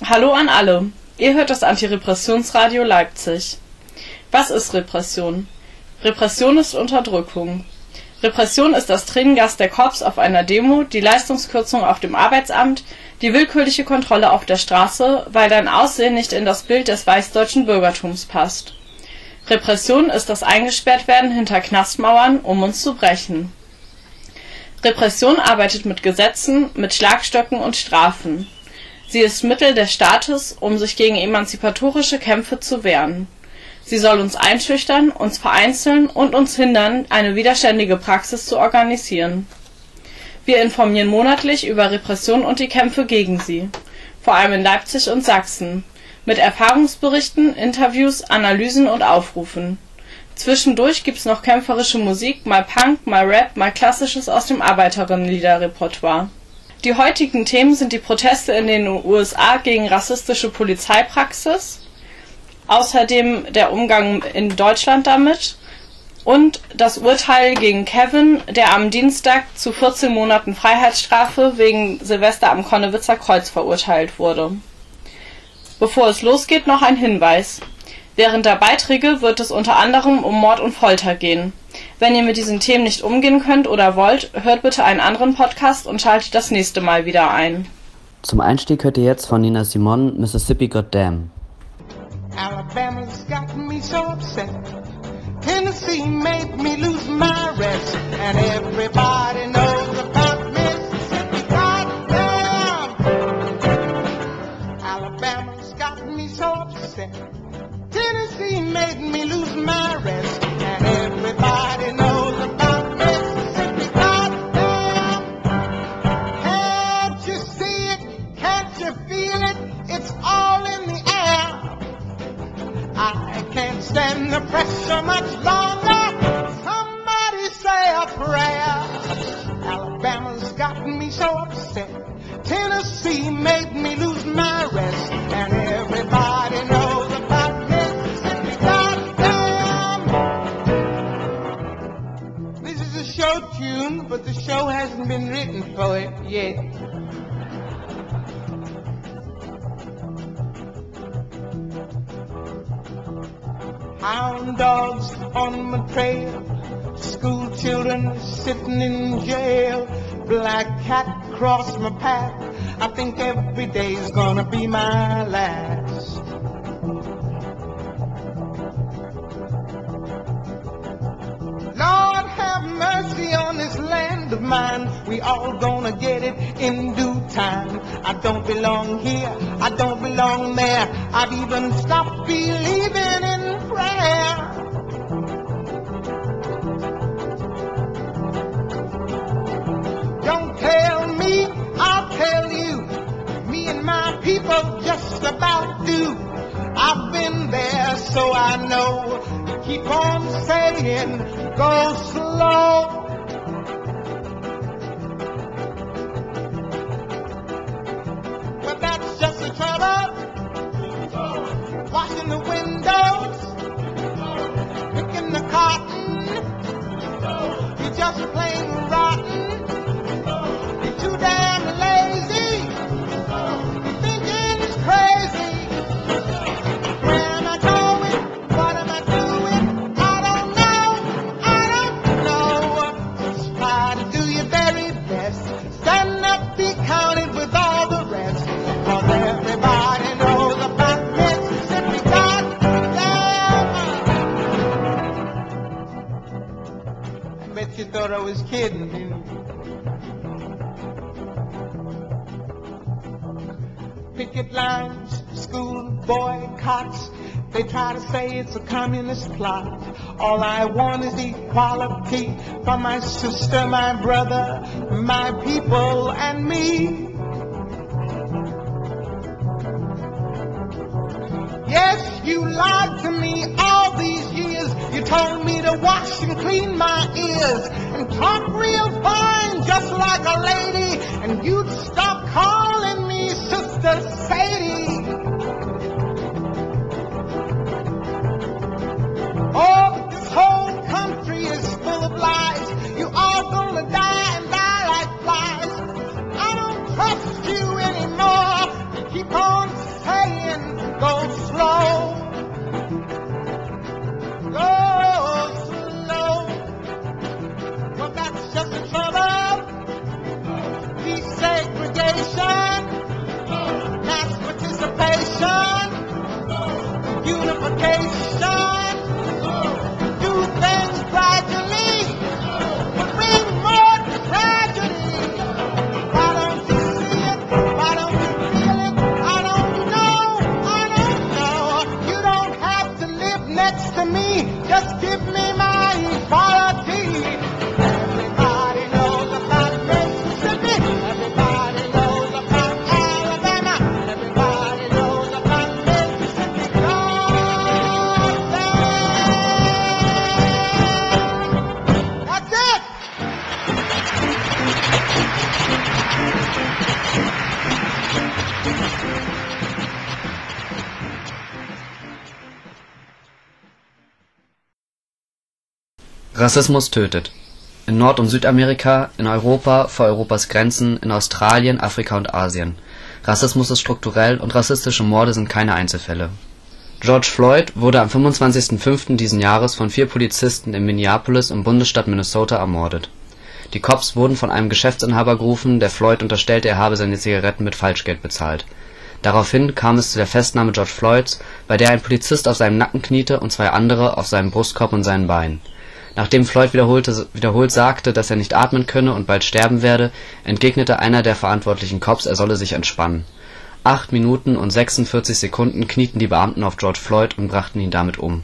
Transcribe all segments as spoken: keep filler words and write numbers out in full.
Hallo an alle, ihr hört das Antirepressionsradio Leipzig. Was ist Repression? Repression ist Unterdrückung. Repression ist das Tränengas der Cops auf einer Demo, die Leistungskürzung auf dem Arbeitsamt, die willkürliche Kontrolle auf der Straße, weil dein Aussehen nicht in das Bild des weißdeutschen Bürgertums passt. Repression ist das Eingesperrtwerden hinter Knastmauern, um uns zu brechen. Repression arbeitet mit Gesetzen, mit Schlagstöcken und Strafen. Sie ist Mittel des Staates, um sich gegen emanzipatorische Kämpfe zu wehren. Sie soll uns einschüchtern, uns vereinzeln und uns hindern, eine widerständige Praxis zu organisieren. Wir informieren monatlich über Repression und die Kämpfe gegen sie, vor allem in Leipzig und Sachsen, mit Erfahrungsberichten, Interviews, Analysen und Aufrufen. Zwischendurch gibt's noch kämpferische Musik, mal Punk, mal Rap, mal Klassisches aus dem Arbeiterinnenliederrepertoire. Die heutigen Themen sind die Proteste in den U S A gegen rassistische Polizeipraxis, außerdem der Umgang in Deutschland damit und das Urteil gegen Kevin, der am Dienstag zu vierzehn Monaten Freiheitsstrafe wegen Silvester am Konnewitzer Kreuz verurteilt wurde. Bevor es losgeht, noch ein Hinweis. Während der Beiträge wird es unter anderem um Mord und Folter gehen. Wenn ihr mit diesen Themen nicht umgehen könnt oder wollt, hört bitte einen anderen Podcast und schaltet das nächste Mal wieder ein. Zum Einstieg hört ihr jetzt von Nina Simone Mississippi Goddamn. Alabama's got me so upset. Tennessee made me lose my rest. And everybody knows about Mississippi Goddamn. Alabama's got me so upset. Tennessee made me lose my rest. And everybody knows about Mississippi Goddamn. Can't you see it? Can't you feel it? It's all in the air. I can't stand the pressure much longer. Somebody say a prayer. Alabama's gotten me so upset. Tennessee made me lose my rest. And everybody knows about Mississippi Goddamn. This is a show tune, but the show hasn't been written for it yet. Hound dogs on my trail, school children sitting in jail, black cat cross my path. I think every day's gonna be my last. Lord have mercy on this land of mine. We all gonna get it in due time. I don't belong here, I don't belong there. I've even stopped believing in prayer. Don't tell me, I'll tell you. Me and my people just about do. I've been there, so I know. Keep on saying, go slow. But that's just the trouble. Washing the windows, picking the cotton. You're just plain rotten. You're too damn lazy. You're thinking it's crazy. Where am I going? What am I doing? I don't know. I don't know. Just try to do your very best. Stand up, be counted with all the rest. 'Cause everybody knows about Mississippi Goddamn. I bet you thought I was kidding, you know. Picket lines, school boycotts. They try to say it's a communist plot. All I want is equality for my sister, my brother, my people, and me. Yes, you lied to me all these years. You told me to wash and clean my ears and talk real fine, just like a lady. And you'd stop calling me Sister Sadie. Oh, this whole country is full of lies. You all gonna die and die like flies. I don't trust you anymore. Keep on flow goes slow. Well, that's just the trouble. Desegregation, mass participation, unification, do things gradually, but bring more tragedy. Why don't you see it? Why don't you feel it? I don't know, I don't know. You don't have to live next to me, just give me my equality. Everybody knows about Mississippi, everybody knows about Alabama, everybody knows about Mississippi. Goddamn. That's it. Rassismus tötet. In Nord- und Südamerika, in Europa, vor Europas Grenzen, in Australien, Afrika und Asien. Rassismus ist strukturell und rassistische Morde sind keine Einzelfälle. George Floyd wurde am fünfundzwanzigsten fünften diesen Jahres von vier Polizisten in Minneapolis im Bundesstaat Minnesota ermordet. Die Cops wurden von einem Geschäftsinhaber gerufen, der Floyd unterstellte, er habe seine Zigaretten mit Falschgeld bezahlt. Daraufhin kam es zu der Festnahme George Floyds, bei der ein Polizist auf seinem Nacken kniete und zwei andere auf seinem Brustkorb und seinen Beinen. Nachdem Floyd wiederholte, wiederholt sagte, dass er nicht atmen könne und bald sterben werde, entgegnete einer der verantwortlichen Cops, er solle sich entspannen. Acht Minuten und sechsundvierzig Sekunden knieten die Beamten auf George Floyd und brachten ihn damit um.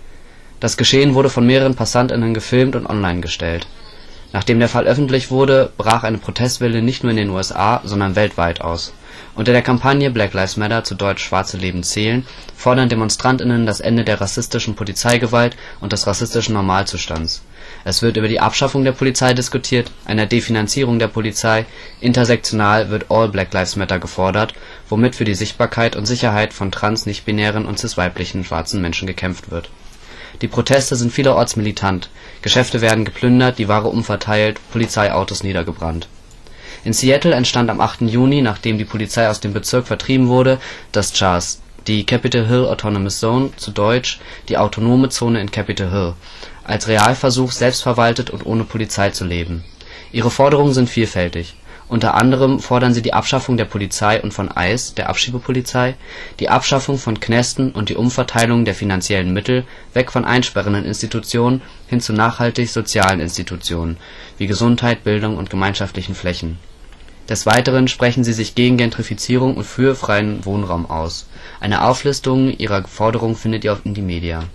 Das Geschehen wurde von mehreren PassantInnen gefilmt und online gestellt. Nachdem der Fall öffentlich wurde, brach eine Protestwelle nicht nur in den U S A, sondern weltweit aus. Unter der Kampagne Black Lives Matter, zu Deutsch Schwarze Leben zählen, fordern DemonstrantInnen das Ende der rassistischen Polizeigewalt und des rassistischen Normalzustands. Es wird über die Abschaffung der Polizei diskutiert, einer Definanzierung der Polizei, intersektional wird All Black Lives Matter gefordert, womit für die Sichtbarkeit und Sicherheit von trans-, nicht-binären und cis-weiblichen schwarzen Menschen gekämpft wird. Die Proteste sind vielerorts militant, Geschäfte werden geplündert, die Ware umverteilt, Polizeiautos niedergebrannt. In Seattle entstand am achten Juni, nachdem die Polizei aus dem Bezirk vertrieben wurde, das C H A Z, die Capitol Hill Autonomous Zone, zu Deutsch die autonome Zone in Capitol Hill, als Realversuch, selbstverwaltet und ohne Polizei zu leben. Ihre Forderungen sind vielfältig. Unter anderem fordern sie die Abschaffung der Polizei und von ICE, der Abschiebepolizei, die Abschaffung von Knästen und die Umverteilung der finanziellen Mittel weg von einsperrenden Institutionen hin zu nachhaltig sozialen Institutionen wie Gesundheit, Bildung und gemeinschaftlichen Flächen. Des Weiteren sprechen sie sich gegen Gentrifizierung und für freien Wohnraum aus. Eine Auflistung ihrer Forderungen findet ihr auf Indymedia.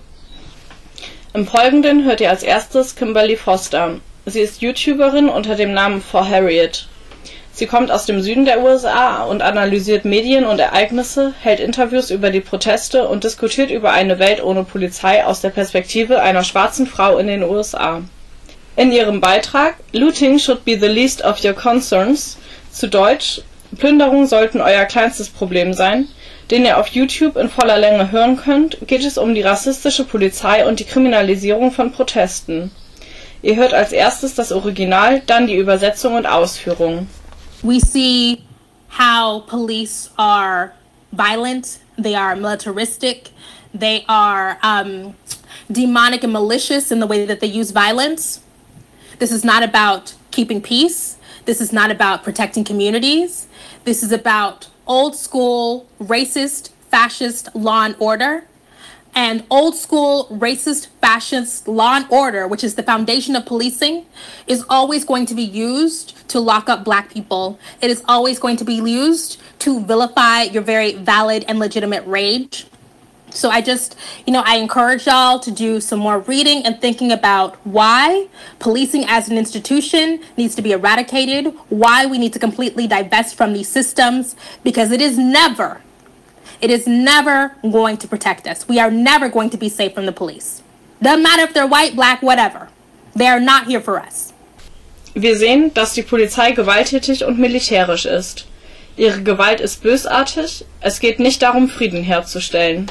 Im Folgenden hört ihr als erstes Kimberly Foster. Sie ist YouTuberin unter dem Namen For Harriet. Sie kommt aus dem Süden der U S A und analysiert Medien und Ereignisse, hält Interviews über die Proteste und diskutiert über eine Welt ohne Polizei aus der Perspektive einer schwarzen Frau in den U S A. In ihrem Beitrag Looting should be the least of your concerns, zu Deutsch Plünderungen sollten euer kleinstes Problem sein, den ihr auf YouTube in voller Länge hören könnt, geht es um die rassistische Polizei und die Kriminalisierung von Protesten. Ihr hört als erstes das Original, dann die Übersetzung und Ausführung. We see how police are violent, they are militaristic, they are um, demonic and malicious in the way that they use violence. This is not about keeping peace. This is not about protecting communities. This is about old school, racist, fascist law and order. And old school, racist, fascist law and order, which is the foundation of policing, is always going to be used to lock up black people. It is always going to be used to vilify your very valid and legitimate rage. So I just, you know, I encourage y'all to do some more reading and thinking about why policing as an institution needs to be eradicated, why we need to completely divest from these systems, because it is never, it is never going to protect us. We are never going to be safe from the police. Doesn't matter if they're white, black, whatever. They are not here for us. Wir sehen, dass die Polizei gewalttätig und militärisch ist. Ihre Gewalt ist bösartig, es geht nicht darum, Frieden herzustellen.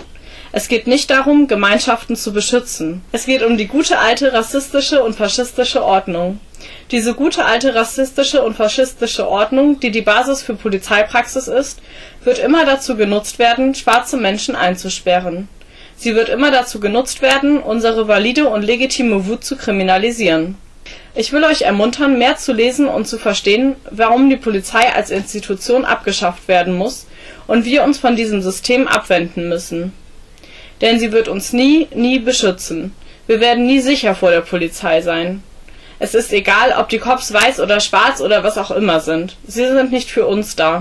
Es geht nicht darum, Gemeinschaften zu beschützen. Es geht um die gute alte rassistische und faschistische Ordnung. Diese gute alte rassistische und faschistische Ordnung, die die Basis für Polizeipraxis ist, wird immer dazu genutzt werden, schwarze Menschen einzusperren. Sie wird immer dazu genutzt werden, unsere valide und legitime Wut zu kriminalisieren. Ich will euch ermuntern, mehr zu lesen und zu verstehen, warum die Polizei als Institution abgeschafft werden muss und wir uns von diesem System abwenden müssen. Denn sie wird uns nie, nie beschützen. Wir werden nie sicher vor der Polizei sein. Es ist egal, ob die Cops weiß oder schwarz oder was auch immer sind. Sie sind nicht für uns da.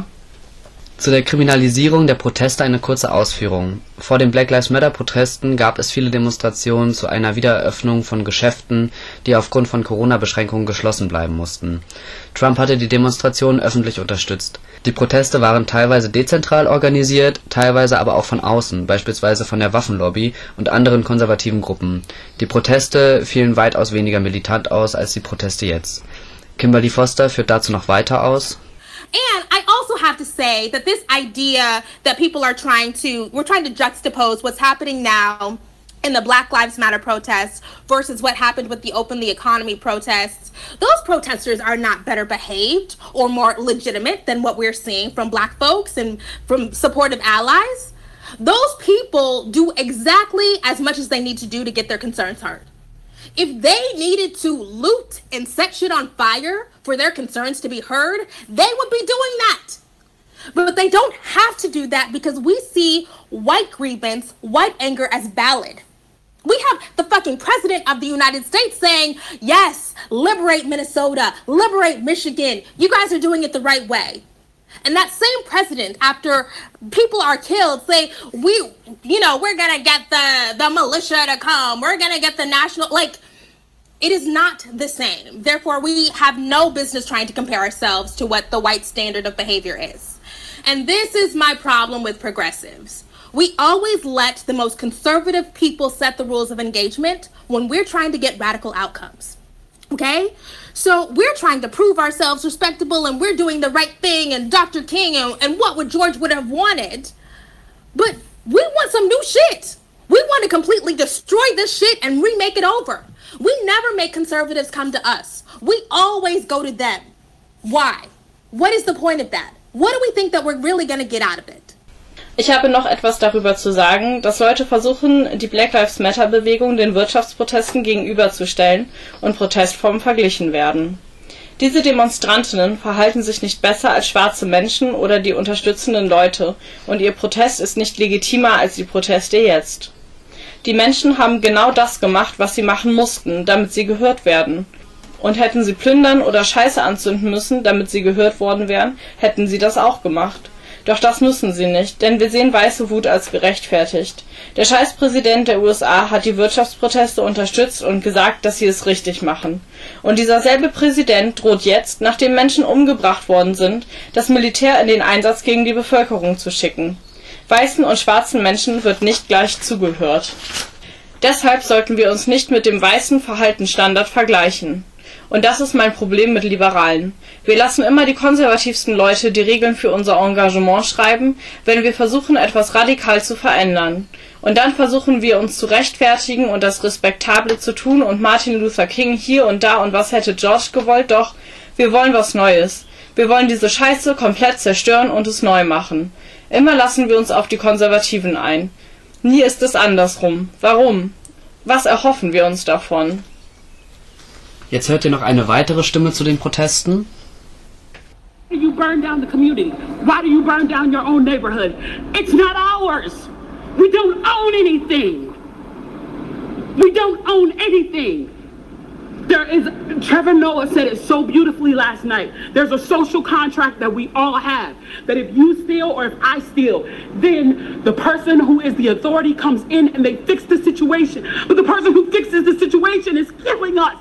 Zu der Kriminalisierung der Proteste eine kurze Ausführung. Vor den Black Lives Matter Protesten gab es viele Demonstrationen zu einer Wiedereröffnung von Geschäften, die aufgrund von Corona-Beschränkungen geschlossen bleiben mussten. Trump hatte die Demonstrationen öffentlich unterstützt. Die Proteste waren teilweise dezentral organisiert, teilweise aber auch von außen, beispielsweise von der Waffenlobby und anderen konservativen Gruppen. Die Proteste fielen weitaus weniger militant aus als die Proteste jetzt. Kimberly Foster führt dazu noch weiter aus. And I also have to say that this idea that people are trying to, we're trying to juxtapose what's happening now in the Black Lives Matter protests versus what happened with the Open the Economy protests. Those protesters are not better behaved or more legitimate than what we're seeing from Black folks and from supportive allies. Those people do exactly as much as they need to do to get their concerns heard. If they needed to loot and set shit on fire for their concerns to be heard, they would be doing that. But they don't have to do that because we see white grievance, white anger as valid. We have the fucking president of the United States saying, yes, liberate Minnesota, liberate Michigan. You guys are doing it the right way. And that same president, after people are killed, say, we, you know, we're going to get the, the militia to come. We're going to get the national, like, it is not the same. Therefore, we have no business trying to compare ourselves to what the white standard of behavior is. And this is my problem with progressives. We always let the most conservative people set the rules of engagement when we're trying to get radical outcomes. Okay? So we're trying to prove ourselves respectable and we're doing the right thing and Doctor King and, and what would George would have wanted. But we want some new shit. We want to completely destroy this shit and remake it over. We never make conservatives come to us. We always go to them. Why? What is the point of that? What do we think that we're really going to get out of it? Ich habe noch etwas darüber zu sagen, dass Leute versuchen, die Black Lives Matter Bewegung den Wirtschaftsprotesten gegenüberzustellen und Protestformen verglichen werden. Diese Demonstrantinnen verhalten sich nicht besser als schwarze Menschen oder die unterstützenden Leute und ihr Protest ist nicht legitimer als die Proteste jetzt. Die Menschen haben genau das gemacht, was sie machen mussten, damit sie gehört werden. Und hätten sie plündern oder Scheiße anzünden müssen, damit sie gehört worden wären, hätten sie das auch gemacht. Doch das müssen sie nicht, denn wir sehen weiße Wut als gerechtfertigt. Der Scheißpräsident der U S A hat die Wirtschaftsproteste unterstützt und gesagt, dass sie es richtig machen. Und dieser selbe Präsident droht jetzt, nachdem Menschen umgebracht worden sind, das Militär in den Einsatz gegen die Bevölkerung zu schicken. Weißen und schwarzen Menschen wird nicht gleich zugehört. Deshalb sollten wir uns nicht mit dem weißen Verhaltensstandard vergleichen. Und das ist mein Problem mit Liberalen. Wir lassen immer die konservativsten Leute die Regeln für unser Engagement schreiben, wenn wir versuchen, etwas radikal zu verändern. Und dann versuchen wir uns zu rechtfertigen und das Respektable zu tun und Martin Luther King hier und da und was hätte George gewollt, doch wir wollen was Neues. Wir wollen diese Scheiße komplett zerstören und es neu machen. Immer lassen wir uns auf die Konservativen ein. Nie ist es andersrum. Warum? Was erhoffen wir uns davon? Jetzt hört ihr noch eine weitere Stimme zu den Protesten. Why do you burn down the community? Why do you burn down your own neighborhood? It's not ours. We don't own anything. We don't own anything. There is, Trevor Noah said it so beautifully last night. There's a social contract that we all have. That if you steal or if I steal, then the person who is the authority comes in and they fix the situation. But the person who fixes the situation is killing us.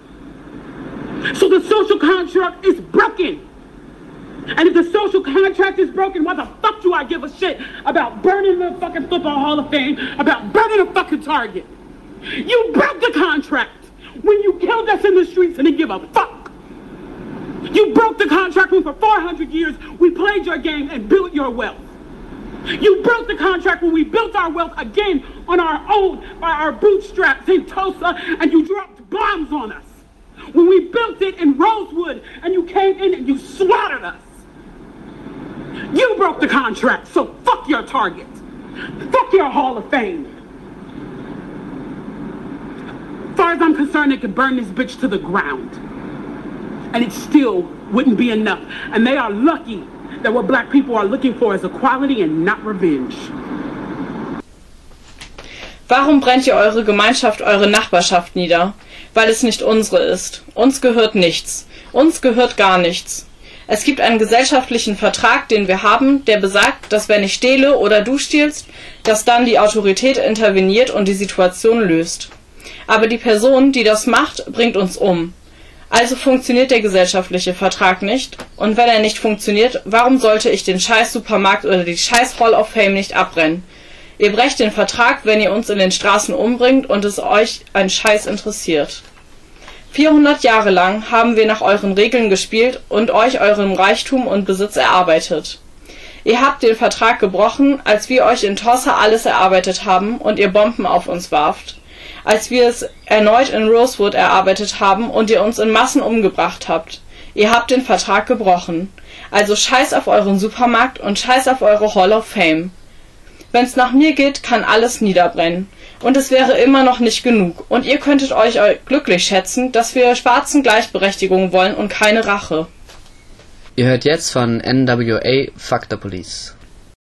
So the social contract is broken. And if the social contract is broken, why the fuck do I give a shit about burning the fucking Football Hall of Fame, about burning a fucking Target? You broke the contract when you killed us in the streets and didn't give a fuck. You broke the contract when for four hundred years we played your game and built your wealth. You broke the contract when we built our wealth again on our own, by our bootstraps in Tulsa, and you dropped bombs on us. When we built it in Rosewood, and you came in and you slaughtered us. You broke the contract, so fuck your Target. Fuck your Hall of Fame. As far as I'm concerned, they could burn this bitch to the ground. And it still wouldn't be enough. And they are lucky that what black people are looking for is equality and not revenge. Warum brennt ihr eure Gemeinschaft, eure Nachbarschaft nieder? Weil es nicht unsere ist. Uns gehört nichts. Uns gehört gar nichts. Es gibt einen gesellschaftlichen Vertrag, den wir haben, der besagt, dass wenn ich stehle oder du stiehlst, dass dann die Autorität interveniert und die Situation löst. Aber die Person, die das macht, bringt uns um. Also funktioniert der gesellschaftliche Vertrag nicht. Und wenn er nicht funktioniert, warum sollte ich den scheiß Supermarkt oder die scheiß Hall of Fame nicht abbrennen? Ihr brecht den Vertrag, wenn ihr uns in den Straßen umbringt und es euch ein Scheiß interessiert. vierhundert Jahre lang haben wir nach euren Regeln gespielt und euch euren Reichtum und Besitz erarbeitet. Ihr habt den Vertrag gebrochen, als wir euch in Tulsa alles erarbeitet haben und ihr Bomben auf uns warft. Als wir es erneut in Rosewood erarbeitet haben und ihr uns in Massen umgebracht habt. Ihr habt den Vertrag gebrochen. Also scheiß auf euren Supermarkt und scheiß auf eure Hall of Fame. Wenn's nach mir geht, kann alles niederbrennen. Und es wäre immer noch nicht genug. Und ihr könntet euch glücklich schätzen, dass wir schwarzen Gleichberechtigung wollen und keine Rache. Ihr hört jetzt von N W A Fuck the Police.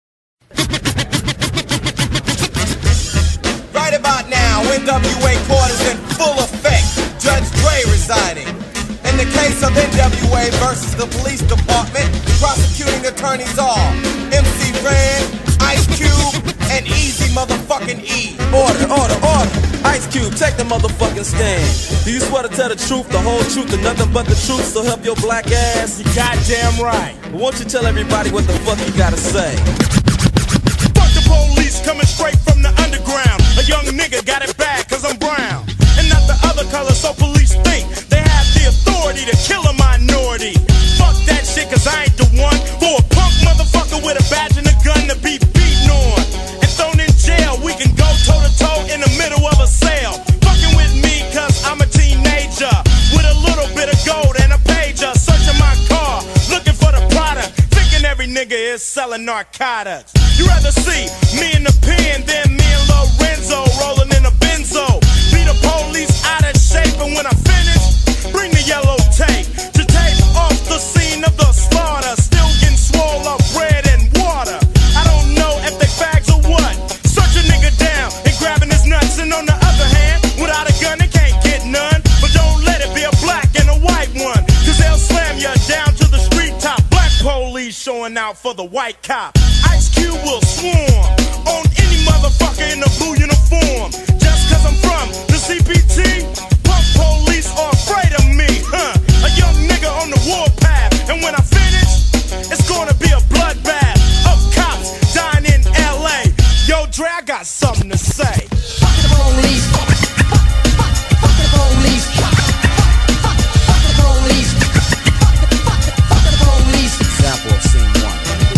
Right about now, N W A court is in full effect. Judge Dre residing. In the case of N W A versus the police department, prosecuting attorneys are M C Ren, Ice Cube, and Easy motherfucking E. Order, order, order. Ice Cube, take the motherfucking stand. Do you swear to tell the truth, the whole truth, and nothing but the truth, so help your black ass? You goddamn right. Well, won't you tell everybody what the fuck you gotta say? Fuck the police coming straight from the underground. A young nigga got it bad cause I'm brown. And not the other color, so police think they have the authority to kill a minority. Fuck that shit cause I ain't the one for a punk motherfucker with a badge and a gun to be beaten on and thrown in jail. We can go toe to toe in the middle of a sale. Fucking with me cause I'm a teenager with a little bit of gold and a pager. Searching my car, looking for the product, thinking every nigga is selling narcotics. You rather see me in the pen than me and Lorenzo rolling in a benzo. Be the police out of shape, and when I finish, bring the yellow tape to tape off the scene of the slaughter. Still getting swole up bread and water. I don't know if they fags or what. Search a nigga down and grabbing his nuts, and on the other hand, without a gun they can't get none. But don't let it be a black and a white one, cause they'll slam you down to the street top. Black police showing out for the white cop. Ice Cube will swarm on any motherfucker in a blue uniform. Just cause I'm from the C P T, punk police are afraid of me, huh? A young nigga on the warpath, and when I finish, it's gonna be a bloodbath of cops dying in L A. Yo, Dre, I got something to say. Fuck the police. Fuck the police. Fuck the police. Fuck the police. Example of scene one.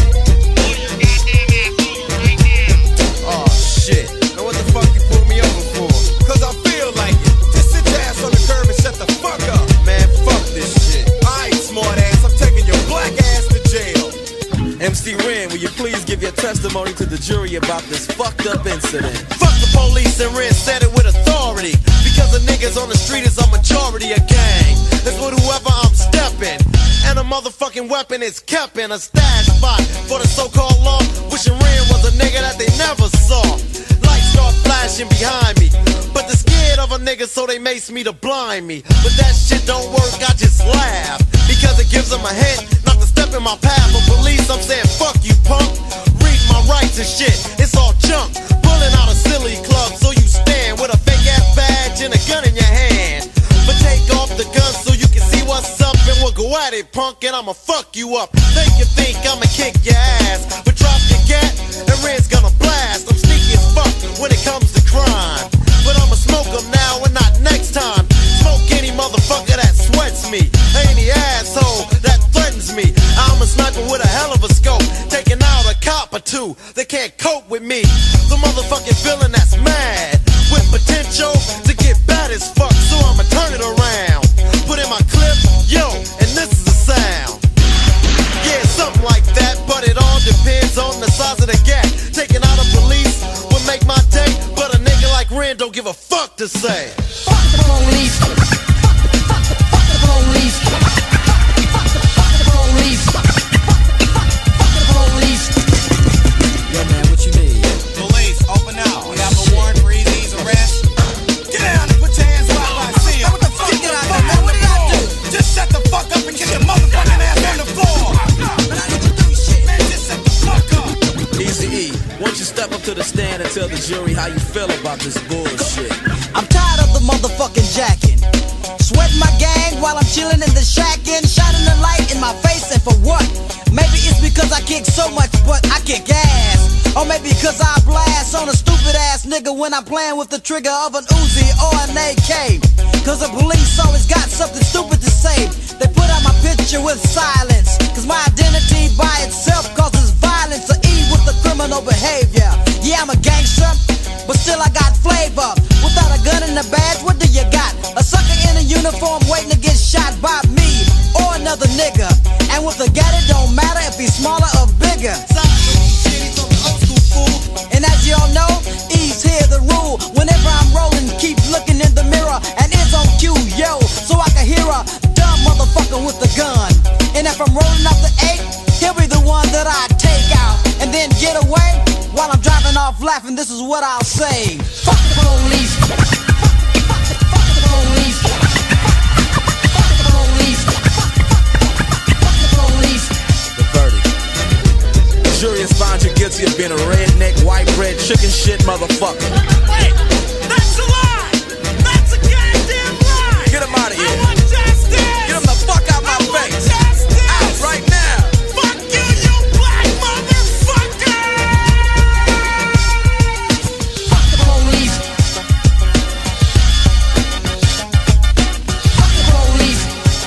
Oh shit. Now what the fuck you pulled me over for? Cause I feel like it. Just sit your ass on the curb and shut the fuck up. Man, fuck this shit. Alright, smart ass, I'm taking your black ass to jail. M C Ren, will you please give your testimony to the jury about this fucked up incident? Fuck the police, and Ren said it with authority. Because the niggas on the street is a majority of gang. That's with whoever I'm stepping. And a motherfucking weapon is kept in a stash spot for the so-called law. Wishing Ren was a nigga that they never saw. Lights start flashing behind me, but they're scared of a nigga, so they mace me to blind me. But that shit don't work, I just laugh, because it gives them a hint not to step in my path. For police, I'm saying fuck you, punk. Read my rights and shit, it's all junk. Pulling out a silly club, so you stand with a fake ass badge and a gun in your hand. But take off the gun so you can see what's up, and we'll go at it, punk, and I'ma fuck you up. Think you think I'ma kick your ass, but drop your gat, and Red's gonna blast. I'm sneaky as fuck when it comes to crime, but I'ma smoke them now and not next time. Smoke any motherfucker that sweats me, any asshole that threatens me. I'm a sniper with a hell of a scope, taking out a cop or two. They can't dope with me. The motherfucking villain that's mad, with potential to get bad as fuck. So I'ma turn it around, put in my clip, yo, and this is the sound. Yeah, something like that, but it all depends on the size of the gap. Taking out a police would make my day, but a nigga like Ren don't give a fuck to say. Fuck the police. Fuck the, fuck the, fuck the police. Fuck the, fuck the police. Fuck the police. Yeah, man, what you need? Police, open up. We have a warrant for Easy's arrest. Get down and put your hands where I see 'em. What the fuck did I do, man? What did I do? Just shut the fuck up and get your motherfucking ass on the floor. Man, I didn't do shit. Man, just shut the fuck up. Easy E, won't you step up to the stand and tell the jury how you feel about this bullshit? I'm tired of the motherfucking jacking. Sweating my gang while I'm chilling in the shack and shining the light in my face, and for what? Maybe it's because I kick so much, but I kick ass. Or maybe because I blast on a stupid ass nigga when I'm playing with the trigger of an Uzi or an A K. Cause the police always got something stupid to say. They put out my picture with silence, cause my identity by itself causes violence. Or E with the criminal behavior. Yeah, I'm a gangster, but still I got flavor. Without a gun and a badge, what do you got? A sucker in a uniform waiting to get shot by me or another nigga. And with a gat, it don't matter if he's smaller or bigger. And as y'all know, E's here the rule. Whenever I'm rolling, keep looking in the mirror, and it's on cue, yo, so I can hear a dumb motherfucker with a gun. And if I'm rolling up the eight, he'll be the one that I take out and then get away. While I'm driving off laughing, this is what I'll say. Fuck the police. Fuck the, fuck the, fuck the police. Fuck the police. Fuck the police. The verdict. The jury has found you guilty of being a redneck, white bread, chicken shit motherfucker. Wait, that's a lie. That's a goddamn lie. Get him out of here. I want justice. Get him the fuck out my I want face. justice. Out right now. Fuck you, you black motherfucker. Fuck the police. Fuck the police.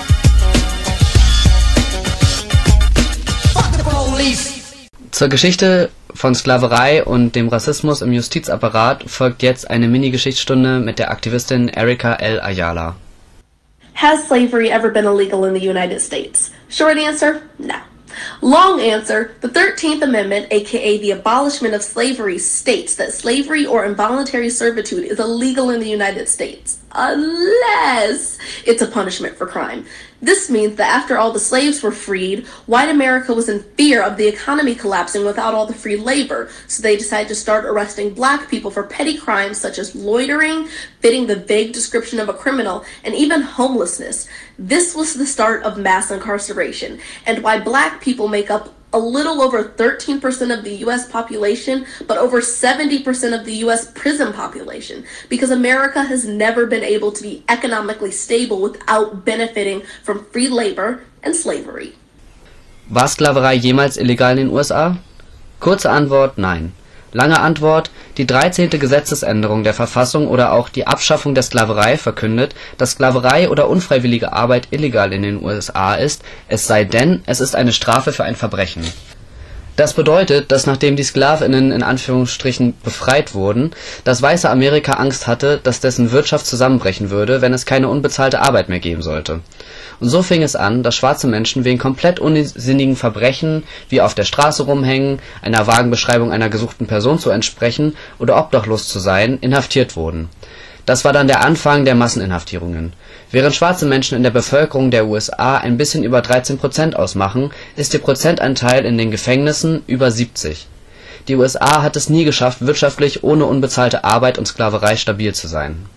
Fuck the police. Zur Geschichte von Sklaverei und dem Rassismus im Justizapparat folgt jetzt eine Mini-Geschichtsstunde mit der Aktivistin Erika L. Ayala. Has slavery ever been illegal in the United States? Short answer, no. Long answer, the thirteenth Amendment, aka the abolishment of slavery, states that slavery or involuntary servitude is illegal in the United States, unless it's a punishment for crime. This means that after all the slaves were freed, white America was in fear of the economy collapsing without all the free labor, so they decided to start arresting black people for petty crimes such as loitering, fitting the vague description of a criminal, and even homelessness. This was the start of mass incarceration, and why black people make up a little over thirteen percent of the U S population, but over seventy percent of the U S prison population, because America has never been able to be economically stable without benefiting from free labor and slavery. War Sklaverei jemals illegal in den U S A? Kurze Antwort: Nein. Lange Antwort: Die dreizehnte Gesetzesänderung der Verfassung oder auch die Abschaffung der Sklaverei verkündet, dass Sklaverei oder unfreiwillige Arbeit illegal in den U S A ist, es sei denn, es ist eine Strafe für ein Verbrechen. Das bedeutet, dass nachdem die SklavInnen in Anführungsstrichen befreit wurden, das weiße Amerika Angst hatte, dass dessen Wirtschaft zusammenbrechen würde, wenn es keine unbezahlte Arbeit mehr geben sollte. Und so fing es an, dass schwarze Menschen wegen komplett unsinnigen Verbrechen wie auf der Straße rumhängen, einer vagen Beschreibung einer gesuchten Person zu entsprechen oder obdachlos zu sein, inhaftiert wurden. Das war dann der Anfang der Masseninhaftierungen. Während schwarze Menschen in der Bevölkerung der U S A ein bisschen über dreizehn Prozent ausmachen, ist der Prozentanteil in den Gefängnissen über siebzig. Die U S A hat es nie geschafft, wirtschaftlich ohne unbezahlte Arbeit und Sklaverei stabil zu sein.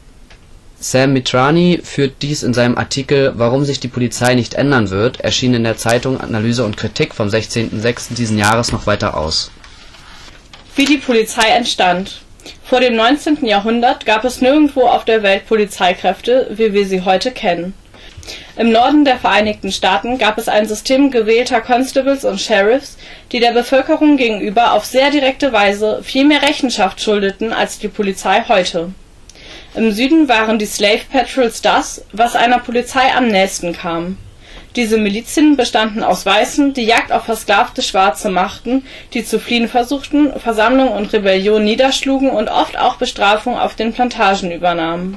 Sam Mitrani führt dies in seinem Artikel Warum sich die Polizei nicht ändern wird, erschienen in der Zeitung Analyse und Kritik vom sechzehnten sechsten diesen Jahres, noch weiter aus. Wie die Polizei entstand. Vor dem neunzehnten Jahrhundert gab es nirgendwo auf der Welt Polizeikräfte, wie wir sie heute kennen. Im Norden der Vereinigten Staaten gab es ein System gewählter Constables und Sheriffs, die der Bevölkerung gegenüber auf sehr direkte Weise viel mehr Rechenschaft schuldeten als die Polizei heute. Im Süden waren die Slave Patrols das, was einer Polizei am nächsten kam. Diese Milizen bestanden aus Weißen, die Jagd auf versklavte Schwarze machten, die zu fliehen versuchten, Versammlungen und Rebellionen niederschlugen und oft auch Bestrafung auf den Plantagen übernahmen.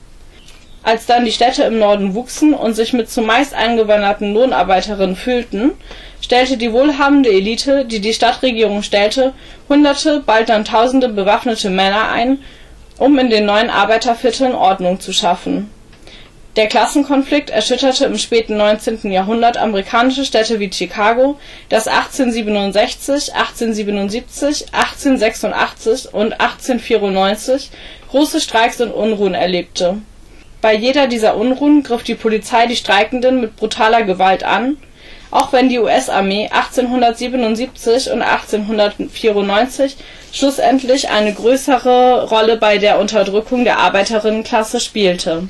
Als dann die Städte im Norden wuchsen und sich mit zumeist eingewanderten Lohnarbeiterinnen füllten, stellte die wohlhabende Elite, die die Stadtregierung stellte, hunderte, bald dann tausende bewaffnete Männer ein, um in den neuen Arbeitervierteln Ordnung zu schaffen. Der Klassenkonflikt erschütterte im späten neunzehnten Jahrhundert amerikanische Städte wie Chicago, das achtzehnhundertsiebenundsechzig, achtzehnhundertsiebenundsiebzig, achtzehnhundertsechsundachtzig und achtzehnhundertvierundneunzig große Streiks und Unruhen erlebte. Bei jeder dieser Unruhen griff die Polizei die Streikenden mit brutaler Gewalt an, auch wenn die U S-Armee achtzehnhundertsiebenundsiebzig und achtzehnhundertvierundneunzig schlussendlich eine größere Rolle bei der Unterdrückung der Arbeiterinnenklasse spielte.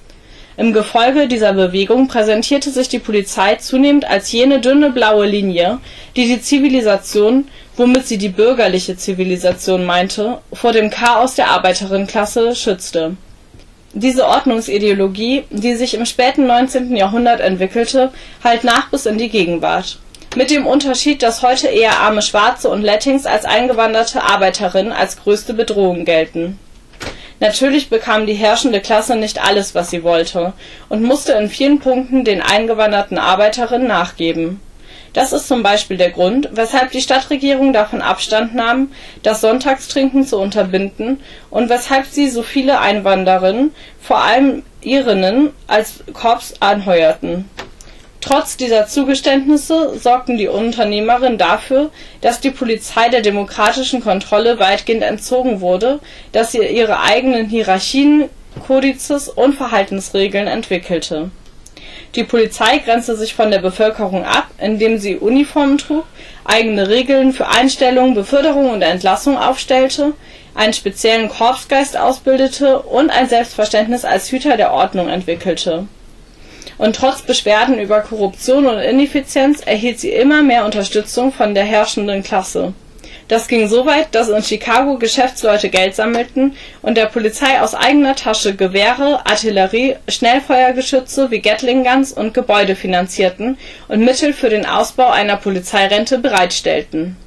Im Gefolge dieser Bewegung präsentierte sich die Polizei zunehmend als jene dünne blaue Linie, die die Zivilisation, womit sie die bürgerliche Zivilisation meinte, vor dem Chaos der Arbeiterinnenklasse schützte. Diese Ordnungsideologie, die sich im späten neunzehnten Jahrhundert entwickelte, hallt nach bis in die Gegenwart. Mit dem Unterschied, dass heute eher arme Schwarze und Latins als eingewanderte Arbeiterinnen als größte Bedrohung gelten. Natürlich bekam die herrschende Klasse nicht alles, was sie wollte, und musste in vielen Punkten den eingewanderten Arbeiterinnen nachgeben. Das ist zum Beispiel der Grund, weshalb die Stadtregierung davon Abstand nahm, das Sonntagstrinken zu unterbinden und weshalb sie so viele Einwandererinnen, vor allem Irinnen, als Korps anheuerten. Trotz dieser Zugeständnisse sorgten die Unternehmerinnen dafür, dass die Polizei der demokratischen Kontrolle weitgehend entzogen wurde, dass sie ihre eigenen Hierarchien, Kodizes und Verhaltensregeln entwickelte. Die Polizei grenzte sich von der Bevölkerung ab, indem sie Uniformen trug, eigene Regeln für Einstellung, Beförderung und Entlassung aufstellte, einen speziellen Korpsgeist ausbildete und ein Selbstverständnis als Hüter der Ordnung entwickelte. Und trotz Beschwerden über Korruption und Ineffizienz erhielt sie immer mehr Unterstützung von der herrschenden Klasse. Das ging so weit, dass in Chicago Geschäftsleute Geld sammelten und der Polizei aus eigener Tasche Gewehre, Artillerie, Schnellfeuergeschütze wie Gatling Guns und Gebäude finanzierten und Mittel für den Ausbau einer Polizeirente bereitstellten.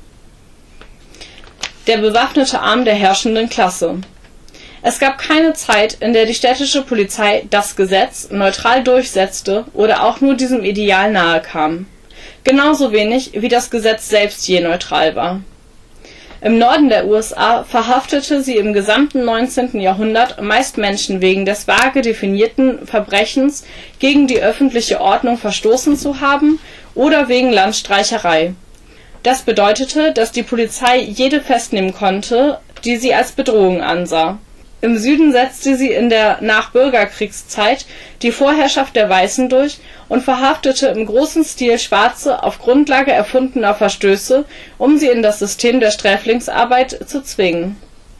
Der bewaffnete Arm der herrschenden Klasse. Es gab keine Zeit, in der die städtische Polizei das Gesetz neutral durchsetzte oder auch nur diesem Ideal nahe kam. Genauso wenig, wie das Gesetz selbst je neutral war. Im Norden der U S A verhaftete sie im gesamten neunzehnten Jahrhundert meist Menschen wegen des vage definierten Verbrechens gegen die öffentliche Ordnung verstoßen zu haben oder wegen Landstreicherei. Das bedeutete, dass die Polizei jede festnehmen konnte, die sie als Bedrohung ansah. Im Süden setzte sie in der Nachbürgerkriegszeit die Vorherrschaft der Weißen durch und verhaftete im großen Stil Schwarze auf Grundlage erfundener Verstöße, um sie in das System der Sträflingsarbeit zu zwingen.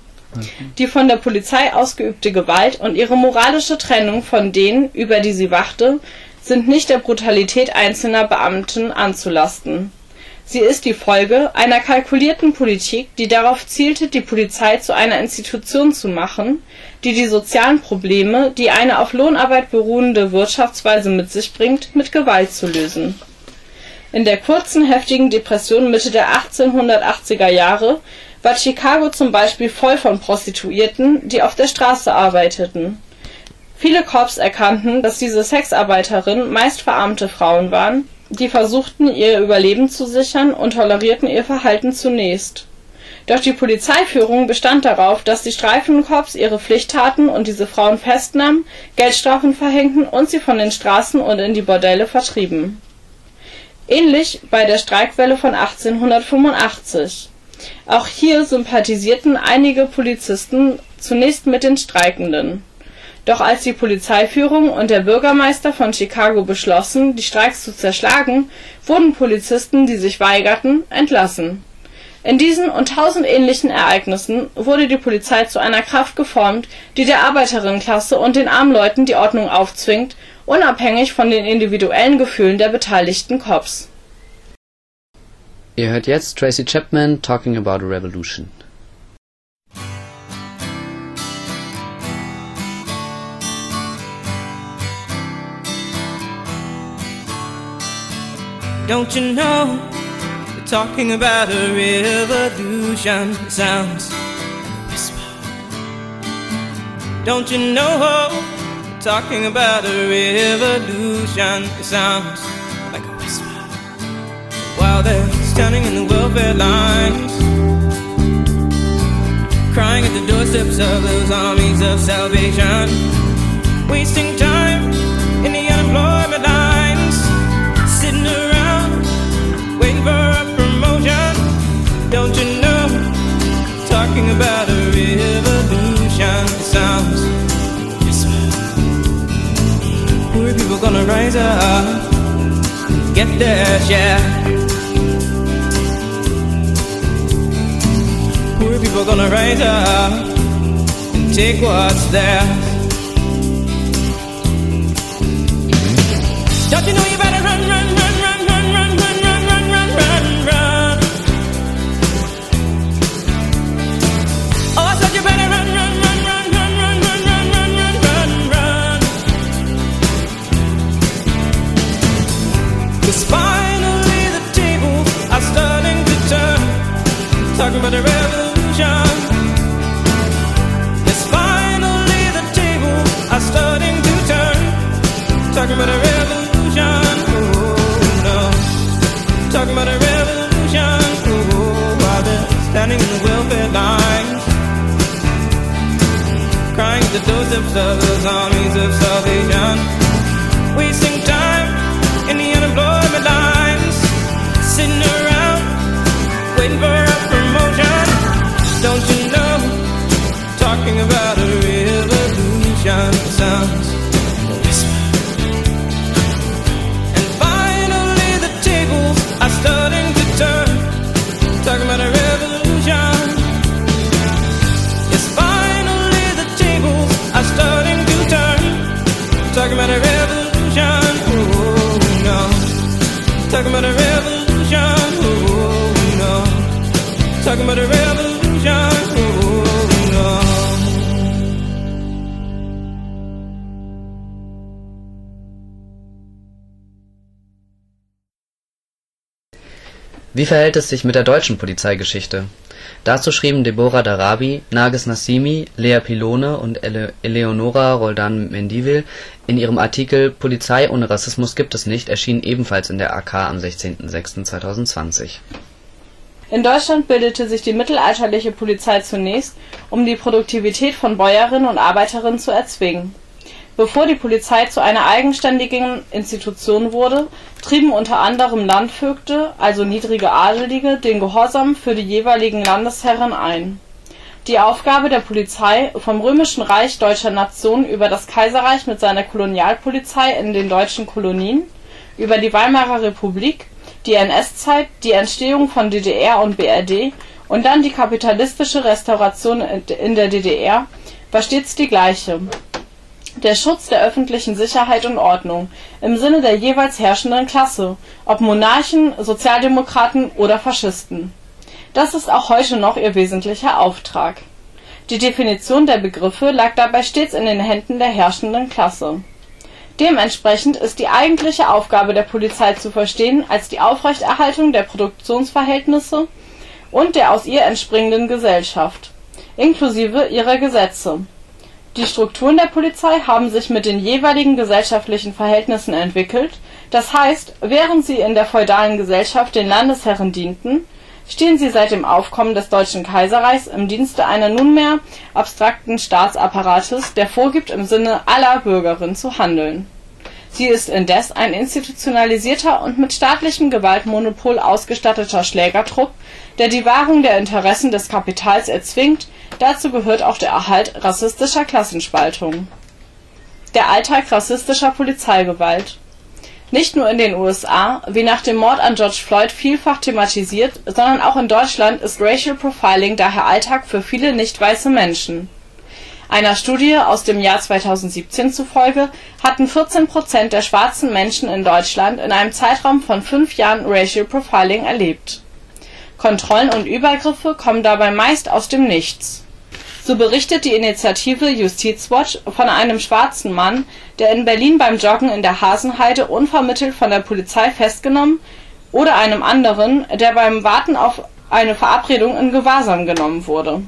Die von der Polizei ausgeübte Gewalt und ihre moralische Trennung von denen, über die sie wachte, sind nicht der Brutalität einzelner Beamten anzulasten. Sie ist die Folge einer kalkulierten Politik, die darauf zielte, die Polizei zu einer Institution zu machen, die die sozialen Probleme, die eine auf Lohnarbeit beruhende Wirtschaftsweise mit sich bringt, mit Gewalt zu lösen. In der kurzen, heftigen Depression Mitte der achtzehnhundertachtziger Jahre war Chicago zum Beispiel voll von Prostituierten, die auf der Straße arbeiteten. Viele Korps erkannten, dass diese Sexarbeiterinnen meist verarmte Frauen waren, die versuchten, ihr Überleben zu sichern und tolerierten ihr Verhalten zunächst. Doch die Polizeiführung bestand darauf, dass die Streifenkorps ihre Pflicht taten und diese Frauen festnahmen, Geldstrafen verhängten und sie von den Straßen und in die Bordelle vertrieben. Ähnlich bei der Streikwelle von achtzehnhundertfünfundachtzig. Auch hier sympathisierten einige Polizisten zunächst mit den Streikenden. Doch als die Polizeiführung und der Bürgermeister von Chicago beschlossen, die Streiks zu zerschlagen, wurden Polizisten, die sich weigerten, entlassen. In diesen und tausend ähnlichen Ereignissen wurde die Polizei zu einer Kraft geformt, die der Arbeiterinnenklasse und den armen Leuten die Ordnung aufzwingt, unabhängig von den individuellen Gefühlen der beteiligten Cops. Ihr hört jetzt Tracy Chapman, Talking About a Revolution. Don't you know they're talking about a revolution? It sounds like a whisper. Don't you know they're talking about a revolution? It sounds like a whisper. While they're standing in the welfare lines, crying at the doorsteps of those armies of salvation, wasting time in the unemployment lines, sitting around waiting for a promotion. Don't you know, talking about a revolution? It sounds just poor people gonna rise up and get their share. Poor people gonna rise up and take what's theirs. Don't you know you better run, run, run, run, run, run, run, run, run, run, run, run. Oh, I said you better run, run, run, run, run, run, run, run, run, run, run, run. 'Cause finally the tables are starting to turn, talking about a revolution. Yes, finally the tables are starting to turn, talking about a revolution. Oh no, talking about a revolution. Oh, while they're standing in the welfare lines, crying at the doorsteps of those armies of salvation, wasting time in the unemployment lines, sitting around waiting for a promotion. Don't you know, talking about a revolution sounds a whisper. And finally the tables are starting to turn, talking about a revolution. Yes, finally the tables are starting to turn, talking about a revolution. Oh no, talking about a revolution. Oh no, talking about a revolution. Oh no. Wie verhält es sich mit der deutschen Polizeigeschichte? Dazu schrieben Deborah Darabi, Narges Nassimi, Lea Pilone und Ele Eleonora Roldan-Mendivil in ihrem Artikel Polizei ohne Rassismus gibt es nicht, erschienen ebenfalls in der A K am sechzehnten sechsten zweitausendzwanzig. In Deutschland bildete sich die mittelalterliche Polizei zunächst, um die Produktivität von Bäuerinnen und Arbeiterinnen zu erzwingen. Bevor die Polizei zu einer eigenständigen Institution wurde, trieben unter anderem Landvögte, also niedrige Adelige, den Gehorsam für die jeweiligen Landesherren ein. Die Aufgabe der Polizei, vom Römischen Reich deutscher Nation über das Kaiserreich mit seiner Kolonialpolizei in den deutschen Kolonien, über die Weimarer Republik, die N S-Zeit, die Entstehung von D D R und B R D und dann die kapitalistische Restauration in der D D R, war stets die gleiche: der Schutz der öffentlichen Sicherheit und Ordnung im Sinne der jeweils herrschenden Klasse, ob Monarchen, Sozialdemokraten oder Faschisten. Das ist auch heute noch ihr wesentlicher Auftrag. Die Definition der Begriffe lag dabei stets in den Händen der herrschenden Klasse. Dementsprechend ist die eigentliche Aufgabe der Polizei zu verstehen als die Aufrechterhaltung der Produktionsverhältnisse und der aus ihr entspringenden Gesellschaft, inklusive ihrer Gesetze. Die Strukturen der Polizei haben sich mit den jeweiligen gesellschaftlichen Verhältnissen entwickelt, das heißt, während sie in der feudalen Gesellschaft den Landesherren dienten, stehen sie seit dem Aufkommen des Deutschen Kaiserreichs im Dienste einer nunmehr abstrakten Staatsapparates, der vorgibt, im Sinne aller Bürgerinnen zu handeln. Sie ist indes ein institutionalisierter und mit staatlichem Gewaltmonopol ausgestatteter Schlägertrupp, der die Wahrung der Interessen des Kapitals erzwingt. Dazu gehört auch der Erhalt rassistischer Klassenspaltung. Der Alltag rassistischer Polizeigewalt. Nicht nur in den U S A, wie nach dem Mord an George Floyd vielfach thematisiert, sondern auch in Deutschland ist Racial Profiling daher Alltag für viele nicht weiße Menschen. Einer Studie aus dem Jahr zweitausendsiebzehn zufolge hatten vierzehn Prozent der schwarzen Menschen in Deutschland in einem Zeitraum von fünf Jahren Racial Profiling erlebt. Kontrollen und Übergriffe kommen dabei meist aus dem Nichts. So berichtet die Initiative Justizwatch von einem schwarzen Mann, der in Berlin beim Joggen in der Hasenheide unvermittelt von der Polizei festgenommen oder einem anderen, der beim Warten auf eine Verabredung in Gewahrsam genommen wurde.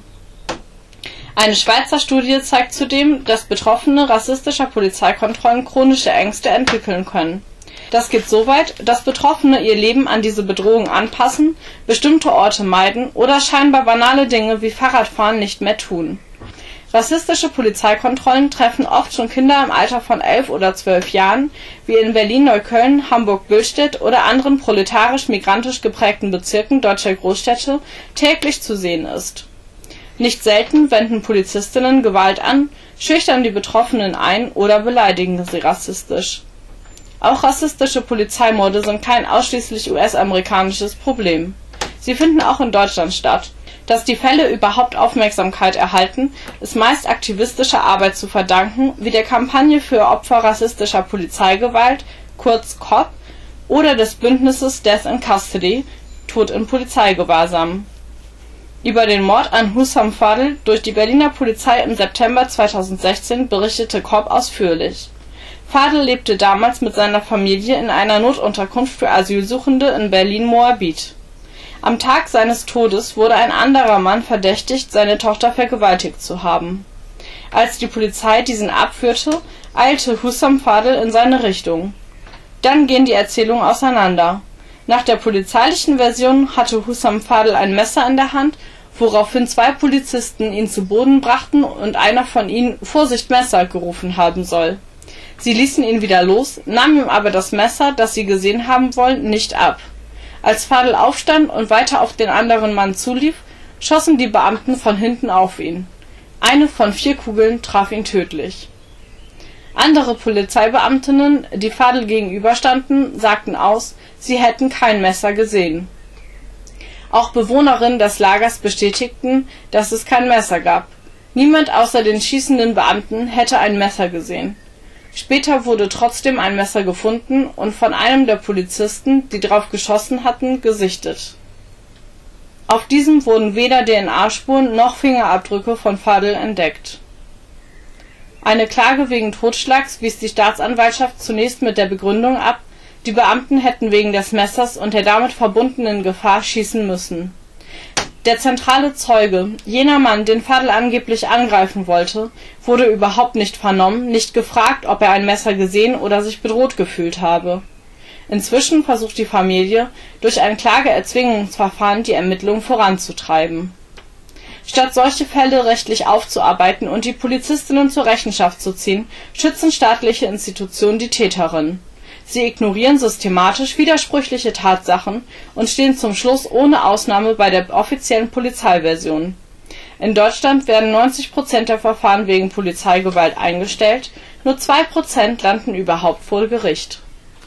Eine Schweizer Studie zeigt zudem, dass Betroffene rassistischer Polizeikontrollen chronische Ängste entwickeln können. Das geht so weit, dass Betroffene ihr Leben an diese Bedrohung anpassen, bestimmte Orte meiden oder scheinbar banale Dinge wie Fahrradfahren nicht mehr tun. Rassistische Polizeikontrollen treffen oft schon Kinder im Alter von elf oder zwölf Jahren, wie in Berlin-Neukölln, Hamburg-Billstedt oder anderen proletarisch-migrantisch geprägten Bezirken deutscher Großstädte täglich zu sehen ist. Nicht selten wenden Polizistinnen Gewalt an, schüchtern die Betroffenen ein oder beleidigen sie rassistisch. Auch rassistische Polizeimorde sind kein ausschließlich U S-amerikanisches Problem. Sie finden auch in Deutschland statt. Dass die Fälle überhaupt Aufmerksamkeit erhalten, ist meist aktivistischer Arbeit zu verdanken, wie der Kampagne für Opfer rassistischer Polizeigewalt, kurz K O P, oder des Bündnisses Death in Custody, Tod in Polizeigewahrsam. Über den Mord an Hussam Fadl durch die Berliner Polizei im September zweitausendsechzehn berichtete K O P ausführlich. Fadl lebte damals mit seiner Familie in einer Notunterkunft für Asylsuchende in Berlin-Moabit. Am Tag seines Todes wurde ein anderer Mann verdächtigt, seine Tochter vergewaltigt zu haben. Als die Polizei diesen abführte, eilte Hussam Fadl in seine Richtung. Dann gehen die Erzählungen auseinander. Nach der polizeilichen Version hatte Hussam Fadl ein Messer in der Hand, woraufhin zwei Polizisten ihn zu Boden brachten und einer von ihnen „Vorsicht, Messer" gerufen haben soll. Sie ließen ihn wieder los, nahmen ihm aber das Messer, das sie gesehen haben wollen, nicht ab. Als Fadl aufstand und weiter auf den anderen Mann zulief, schossen die Beamten von hinten auf ihn. Eine von vier Kugeln traf ihn tödlich. Andere Polizeibeamtinnen, die Fadl gegenüberstanden, sagten aus, sie hätten kein Messer gesehen. Auch Bewohnerinnen des Lagers bestätigten, dass es kein Messer gab. Niemand außer den schießenden Beamten hätte ein Messer gesehen. Später wurde trotzdem ein Messer gefunden und von einem der Polizisten, die drauf geschossen hatten, gesichtet. Auf diesem wurden weder D N A-Spuren noch Fingerabdrücke von Fadl entdeckt. Eine Klage wegen Totschlags wies die Staatsanwaltschaft zunächst mit der Begründung ab, die Beamten hätten wegen des Messers und der damit verbundenen Gefahr schießen müssen. Der zentrale Zeuge, jener Mann, den Fadl angeblich angreifen wollte, wurde überhaupt nicht vernommen, nicht gefragt, ob er ein Messer gesehen oder sich bedroht gefühlt habe. Inzwischen versucht die Familie, durch ein Klageerzwingungsverfahren die Ermittlungen voranzutreiben. Statt solche Fälle rechtlich aufzuarbeiten und die Polizistinnen zur Rechenschaft zu ziehen, schützen staatliche Institutionen die Täterin. Sie ignorieren systematisch widersprüchliche Tatsachen und stehen zum Schluss ohne Ausnahme bei der offiziellen Polizeiversion. In Deutschland werden neunzig Prozent der Verfahren wegen Polizeigewalt eingestellt, nur zwei Prozent landen überhaupt vor Gericht.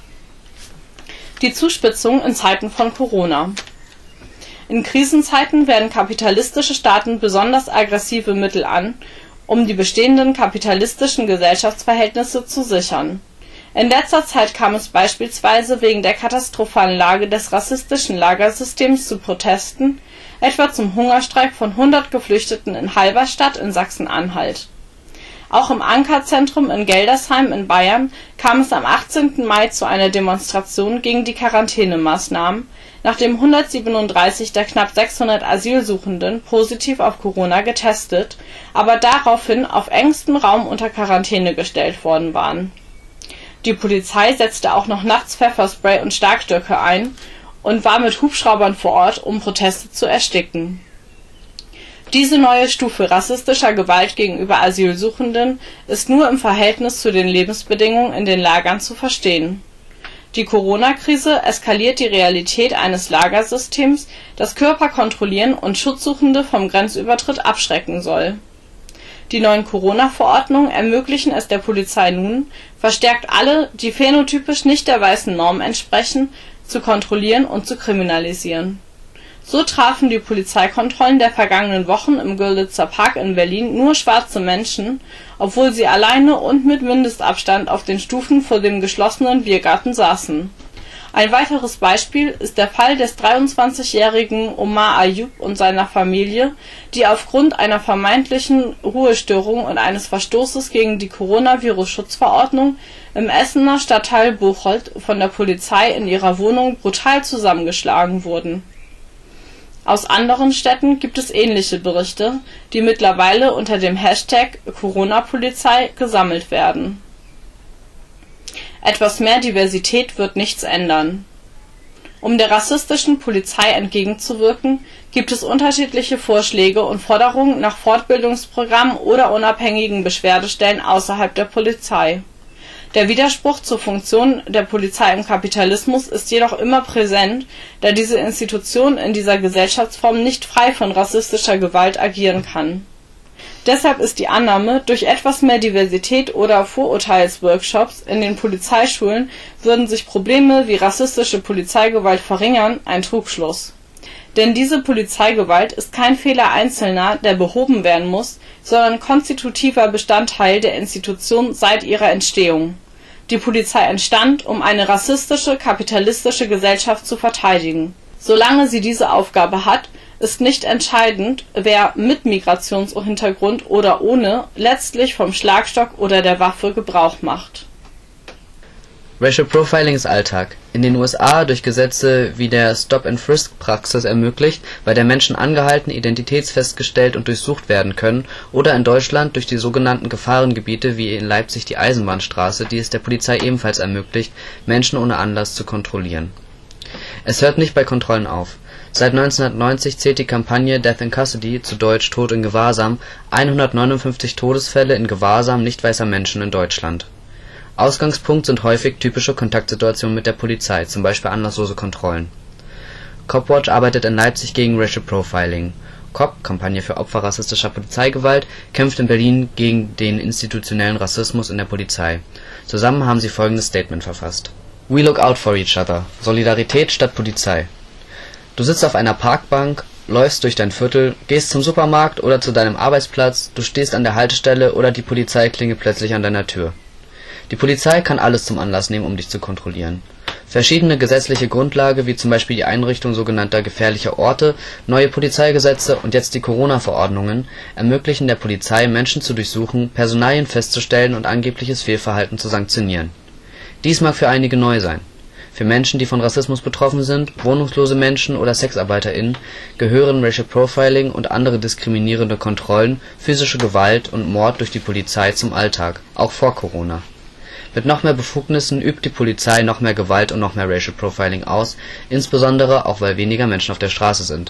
Die Zuspitzung in Zeiten von Corona. In Krisenzeiten werden kapitalistische Staaten besonders aggressive Mittel an, um die bestehenden kapitalistischen Gesellschaftsverhältnisse zu sichern. In letzter Zeit kam es beispielsweise wegen der katastrophalen Lage des rassistischen Lagersystems zu Protesten, etwa zum Hungerstreik von hundert Geflüchteten in Halberstadt in Sachsen-Anhalt. Auch im Ankerzentrum in Geldersheim in Bayern kam es am achtzehnten Mai zu einer Demonstration gegen die Quarantänemaßnahmen, nachdem hundertsiebenunddreißig der knapp sechshundert Asylsuchenden positiv auf Corona getestet, aber daraufhin auf engstem Raum unter Quarantäne gestellt worden waren. Die Polizei setzte auch noch nachts Pfefferspray und Starkstöcke ein und war mit Hubschraubern vor Ort, um Proteste zu ersticken. Diese neue Stufe rassistischer Gewalt gegenüber Asylsuchenden ist nur im Verhältnis zu den Lebensbedingungen in den Lagern zu verstehen. Die Corona-Krise eskaliert die Realität eines Lagersystems, das Körper kontrollieren und Schutzsuchende vom Grenzübertritt abschrecken soll. Die neuen Corona-Verordnungen ermöglichen es der Polizei nun, verstärkt alle, die phänotypisch nicht der weißen Norm entsprechen, zu kontrollieren und zu kriminalisieren. So trafen die Polizeikontrollen der vergangenen Wochen im Görlitzer Park in Berlin nur schwarze Menschen, obwohl sie alleine und mit Mindestabstand auf den Stufen vor dem geschlossenen Biergarten saßen. Ein weiteres Beispiel ist der Fall des dreiundzwanzigjährigen Omar Ayoub und seiner Familie, die aufgrund einer vermeintlichen Ruhestörung und eines Verstoßes gegen die Coronavirus-Schutzverordnung im Essener Stadtteil Bocholt von der Polizei in ihrer Wohnung brutal zusammengeschlagen wurden. Aus anderen Städten gibt es ähnliche Berichte, die mittlerweile unter dem Hashtag Corona-Polizei gesammelt werden. Etwas mehr Diversität wird nichts ändern. Um der rassistischen Polizei entgegenzuwirken, gibt es unterschiedliche Vorschläge und Forderungen nach Fortbildungsprogrammen oder unabhängigen Beschwerdestellen außerhalb der Polizei. Der Widerspruch zur Funktion der Polizei im Kapitalismus ist jedoch immer präsent, da diese Institution in dieser Gesellschaftsform nicht frei von rassistischer Gewalt agieren kann. Deshalb ist die Annahme, durch etwas mehr Diversität oder Vorurteilsworkshops in den Polizeischulen würden sich Probleme wie rassistische Polizeigewalt verringern, ein Trugschluss. Denn diese Polizeigewalt ist kein Fehler Einzelner, der behoben werden muss, sondern konstitutiver Bestandteil der Institution seit ihrer Entstehung. Die Polizei entstand, um eine rassistische, kapitalistische Gesellschaft zu verteidigen. Solange sie diese Aufgabe hat, ist nicht entscheidend, wer mit Migrationshintergrund oder ohne letztlich vom Schlagstock oder der Waffe Gebrauch macht. Racial Profiling ist Alltag. In den U S A durch Gesetze wie der Stop-and-Frisk-Praxis ermöglicht, bei der Menschen angehalten, identitätsfestgestellt und durchsucht werden können, oder in Deutschland durch die sogenannten Gefahrengebiete wie in Leipzig die Eisenbahnstraße, die es der Polizei ebenfalls ermöglicht, Menschen ohne Anlass zu kontrollieren. Es hört nicht bei Kontrollen auf. Seit neunzehnhundertneunzig zählt die Kampagne Death in Custody, zu Deutsch Tod in Gewahrsam, hundertneunundfünfzig Todesfälle in Gewahrsam nicht weißer Menschen in Deutschland. Ausgangspunkt sind häufig typische Kontaktsituationen mit der Polizei, zum Beispiel anlasslose Kontrollen. Copwatch arbeitet in Leipzig gegen Racial Profiling. C O P, Kampagne für Opfer rassistischer Polizeigewalt, kämpft in Berlin gegen den institutionellen Rassismus in der Polizei. Zusammen haben sie folgendes Statement verfasst: We look out for each other. Solidarität statt Polizei. Du sitzt auf einer Parkbank, läufst durch dein Viertel, gehst zum Supermarkt oder zu deinem Arbeitsplatz, du stehst an der Haltestelle oder die Polizei klingelt plötzlich an deiner Tür. Die Polizei kann alles zum Anlass nehmen, um dich zu kontrollieren. Verschiedene gesetzliche Grundlage, wie zum Beispiel die Einrichtung sogenannter gefährlicher Orte, neue Polizeigesetze und jetzt die Corona-Verordnungen, ermöglichen der Polizei, Menschen zu durchsuchen, Personalien festzustellen und angebliches Fehlverhalten zu sanktionieren. Dies mag für einige neu sein. Für Menschen, die von Rassismus betroffen sind, wohnungslose Menschen oder SexarbeiterInnen, gehören Racial Profiling und andere diskriminierende Kontrollen, physische Gewalt und Mord durch die Polizei zum Alltag, auch vor Corona. Mit noch mehr Befugnissen übt die Polizei noch mehr Gewalt und noch mehr Racial Profiling aus, insbesondere auch weil weniger Menschen auf der Straße sind.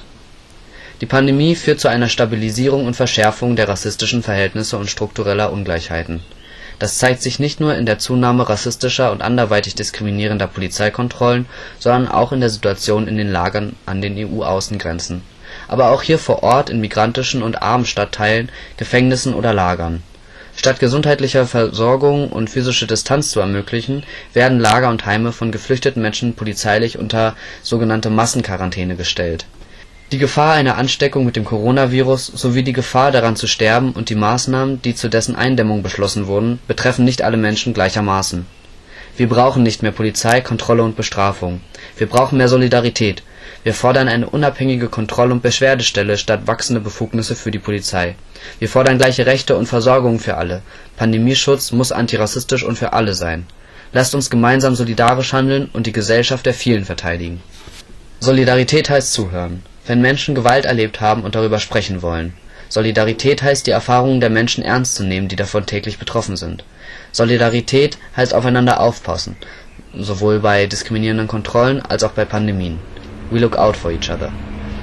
Die Pandemie führt zu einer Stabilisierung und Verschärfung der rassistischen Verhältnisse und struktureller Ungleichheiten. Das zeigt sich nicht nur in der Zunahme rassistischer und anderweitig diskriminierender Polizeikontrollen, sondern auch in der Situation in den Lagern an den E U-Außengrenzen, aber auch hier vor Ort in migrantischen und armen Stadtteilen, Gefängnissen oder Lagern. Statt gesundheitlicher Versorgung und physische Distanz zu ermöglichen, werden Lager und Heime von geflüchteten Menschen polizeilich unter sogenannte Massenquarantäne gestellt. Die Gefahr einer Ansteckung mit dem Coronavirus sowie die Gefahr daran zu sterben und die Maßnahmen, die zu dessen Eindämmung beschlossen wurden, betreffen nicht alle Menschen gleichermaßen. Wir brauchen nicht mehr Polizei, Kontrolle und Bestrafung. Wir brauchen mehr Solidarität. Wir fordern eine unabhängige Kontroll- und Beschwerdestelle statt wachsende Befugnisse für die Polizei. Wir fordern gleiche Rechte und Versorgung für alle. Pandemieschutz muss antirassistisch und für alle sein. Lasst uns gemeinsam solidarisch handeln und die Gesellschaft der Vielen verteidigen. Solidarität heißt zuhören. Wenn Menschen Gewalt erlebt haben und darüber sprechen wollen. Solidarität heißt, die Erfahrungen der Menschen ernst zu nehmen, die davon täglich betroffen sind. Solidarität heißt aufeinander aufpassen, sowohl bei diskriminierenden Kontrollen als auch bei Pandemien. We look out for each other.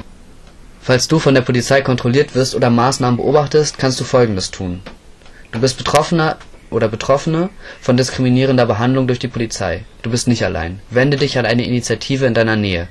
Falls du von der Polizei kontrolliert wirst oder Maßnahmen beobachtest, kannst du Folgendes tun. Du bist Betroffener oder Betroffene von diskriminierender Behandlung durch die Polizei. Du bist nicht allein. Wende dich an eine Initiative in deiner Nähe.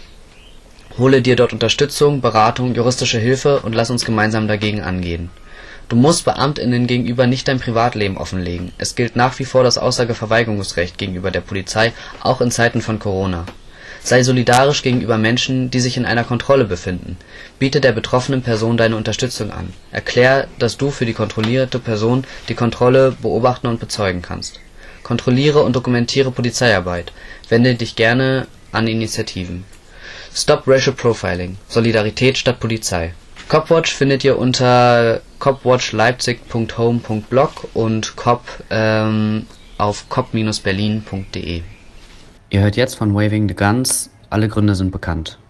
Hole dir dort Unterstützung, Beratung, juristische Hilfe und lass uns gemeinsam dagegen angehen. Du musst BeamtInnen gegenüber nicht dein Privatleben offenlegen. Es gilt nach wie vor das Aussageverweigerungsrecht gegenüber der Polizei, auch in Zeiten von Corona. Sei solidarisch gegenüber Menschen, die sich in einer Kontrolle befinden. Biete der betroffenen Person deine Unterstützung an. Erklär, dass du für die kontrollierte Person die Kontrolle beobachten und bezeugen kannst. Kontrolliere und dokumentiere Polizeiarbeit. Wende dich gerne an Initiativen. Stop Racial Profiling. Solidarität statt Polizei. Copwatch findet ihr unter copwatch leipzig punkt home punkt blog und cop ähm, auf cop Bindestrich berlin punkt de. Ihr hört jetzt von Waving the Guns. Alle Gründe sind bekannt.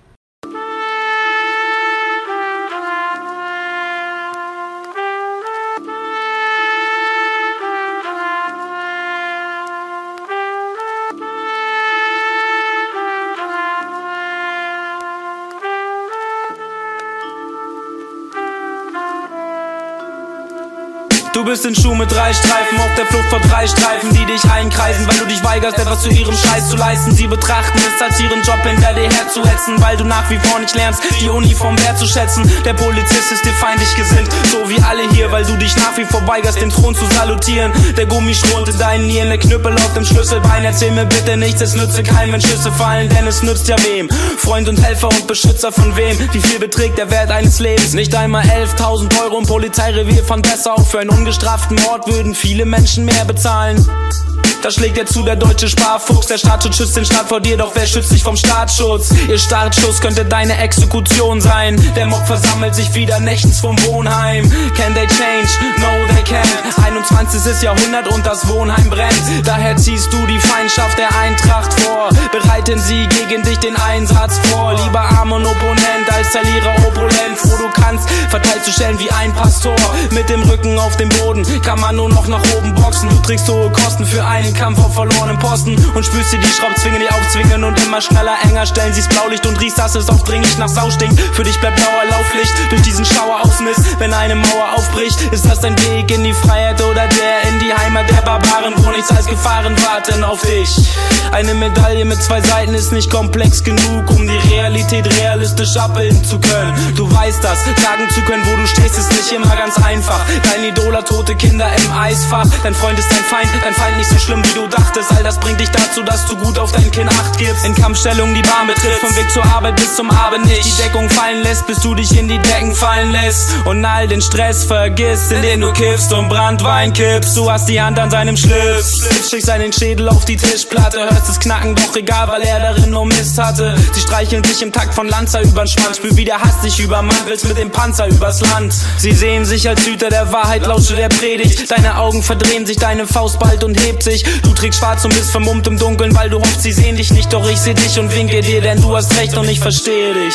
Du bist in Schuh mit drei Streifen, auf der Flucht vor drei Streifen, die dich einkreisen, weil du dich weigerst, etwas zu ihrem Scheiß zu leisten. Sie betrachten es als ihren Job, hinter dir herzuhetzen, weil du nach wie vor nicht lernst, die Uniform wertzuschätzen. Der Polizist ist dir feindlich gesinnt, so wie alle hier, weil du dich nach wie vor weigerst, den Thron zu salutieren. Der Gummi schrot in deinen Nieren, der Knüppel auf dem Schlüsselbein. Erzähl mir bitte nichts, es nütze keinem, wenn Schüsse fallen, denn es nützt ja wem? Freund und Helfer und Beschützer von wem? Wie viel beträgt der Wert eines Lebens? Nicht einmal elftausend Euro im Polizeirevier fand besser auf. Für einen ungestraften Mord würden viele Menschen mehr bezahlen. Da schlägt er zu, der deutsche Sparfuchs. Der Staatsschutz schützt den Staat vor dir, doch wer schützt dich vom Staatsschutz? Ihr Startschuss könnte deine Exekution sein. Der Mob versammelt sich wieder nächtens vom Wohnheim. Can they change? No, they can't. einundzwanzigstes Jahrhundert und das Wohnheim brennt. Daher ziehst du die Feindschaft der Eintracht vor. Bereiten sie gegen dich den Einsatz vor. Lieber arm und Opponent als Verlierer opulent. Wo du kannst, verteilst du Stellen wie ein Pastor. Mit dem Rücken auf dem Boden kann man nur noch nach oben boxen. Du trägst hohe Kosten für einen Kampf auf verlorenen Posten und spürst dir die Schraubzwingen, die aufzwingen und immer schneller, enger stellen. Siehst Blaulicht und riechst, dass es aufdringlich nach Sau stinkt. Für dich bleibt blauer Lauflicht durch diesen Schauer aus Mist. Wenn eine Mauer aufbricht, ist das dein Weg in die Freiheit oder der in die Heimat der Barbaren, wo nichts als Gefahren warten auf dich. Eine Medaille mit zwei Seiten ist nicht komplex genug, um die Realität realistisch abbilden zu können. Du weißt das, sagen zu können, wo du stehst, ist nicht immer ganz einfach. Dein Idol hat tote Kinder im Eisfach. Dein Freund ist dein Feind, dein Feind nicht so schlimm wie du dachtest. All das bringt dich dazu, dass du gut auf dein Kinn Acht gibst. In Kampfstellung die Bahn betrittst, vom Weg zur Arbeit bis zum Abend nicht die Deckung fallen lässt, bis du dich in die Decken fallen lässt und all den Stress vergisst, in den du kiffst und Brandwein kippst. Du hast die Hand an seinem Schlips, schickst seinen Schädel auf die Tischplatte, hörst es knacken, doch egal, weil er darin nur Mist hatte. Sie streicheln sich im Takt von Lanzer übern Schwanz, spür wie der Hass dich übermannt, willst mit dem Panzer übers Land. Sie sehen sich als Hüter der Wahrheit, lausche der Predigt. Deine Augen verdrehen sich, deine Faust ballt und hebt sich. Du trägst schwarz und bist vermummt im Dunkeln, weil du hoffst, sie sehen dich nicht, doch ich seh dich und winke dir, denn du hast recht und ich verstehe dich.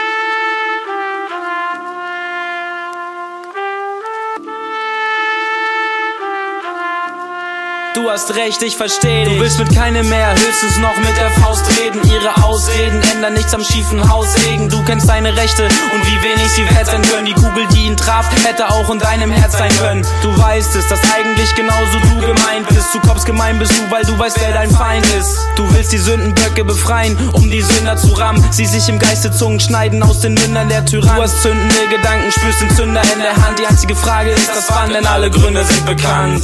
Du hast recht, ich versteh dich. Du willst mit keinem mehr, höchstens noch mit der Faust reden. Ihre Ausreden ändern nichts am schiefen Haussegen. Du kennst deine Rechte und wie wenig sie wert sein können. Die Kugel, die ihn traf, hätte auch in deinem Herz sein können. Du weißt es, dass eigentlich genauso du gemeint bist. Du kommst gemein bist du, weil du weißt, wer dein Feind ist. Du willst die Sündenböcke befreien, um die Sünder zu rammen. Sie sich im Geiste Zungen schneiden aus den Mündern der Tyrann. Du hast zündende Gedanken, spürst den Zünder in der Hand. Die einzige Frage ist das wann, denn alle Gründe sind bekannt.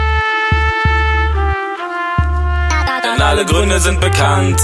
Denn alle Gründe sind bekannt.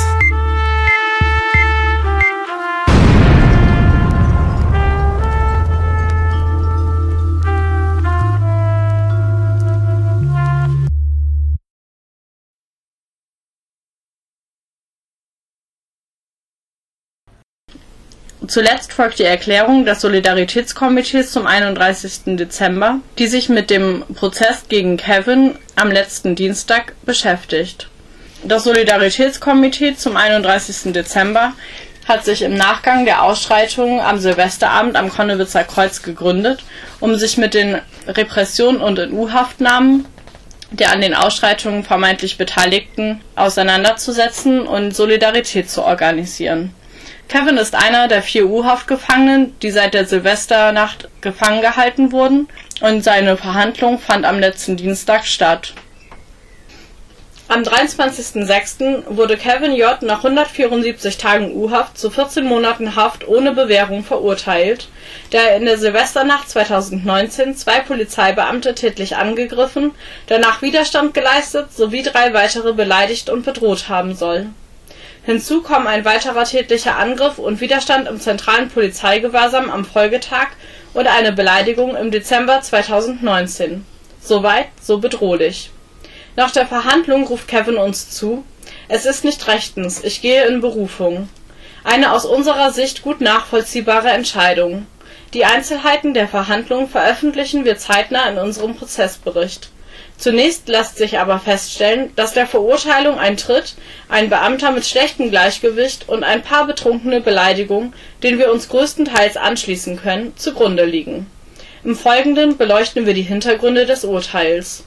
Zuletzt folgt die Erklärung des Solidaritätskomitees zum einunddreißigsten Dezember, die sich mit dem Prozess gegen Kevin am letzten Dienstag beschäftigt. Das Solidaritätskomitee zum einunddreißigsten Dezember hat sich im Nachgang der Ausschreitungen am Silvesterabend am Konnewitzer Kreuz gegründet, um sich mit den Repressionen und In-U-Haftnahmen der an den Ausschreitungen vermeintlich Beteiligten auseinanderzusetzen und Solidarität zu organisieren. Kevin ist einer der vier U-Haftgefangenen, die seit der Silvesternacht gefangen gehalten wurden, und seine Verhandlung fand am letzten Dienstag statt. Am dreiundzwanzigsten sechsten wurde Kevin J. nach hundertvierundsiebzig Tagen U-Haft zu vierzehn Monaten Haft ohne Bewährung verurteilt, da er in der Silvesternacht zweitausendneunzehn zwei Polizeibeamte tätlich angegriffen, danach Widerstand geleistet sowie drei weitere beleidigt und bedroht haben soll. Hinzu kommen ein weiterer tätlicher Angriff und Widerstand im zentralen Polizeigewahrsam am Folgetag und eine Beleidigung im Dezember zweitausendneunzehn. Soweit, so bedrohlich. Nach der Verhandlung ruft Kevin uns zu: Es ist nicht rechtens, ich gehe in Berufung. Eine aus unserer Sicht gut nachvollziehbare Entscheidung. Die Einzelheiten der Verhandlung veröffentlichen wir zeitnah in unserem Prozessbericht. Zunächst lässt sich aber feststellen, dass der Verurteilung ein Tritt, ein Beamter mit schlechtem Gleichgewicht und ein paar betrunkene Beleidigungen, denen wir uns größtenteils anschließen können, zugrunde liegen. Im Folgenden beleuchten wir die Hintergründe des Urteils.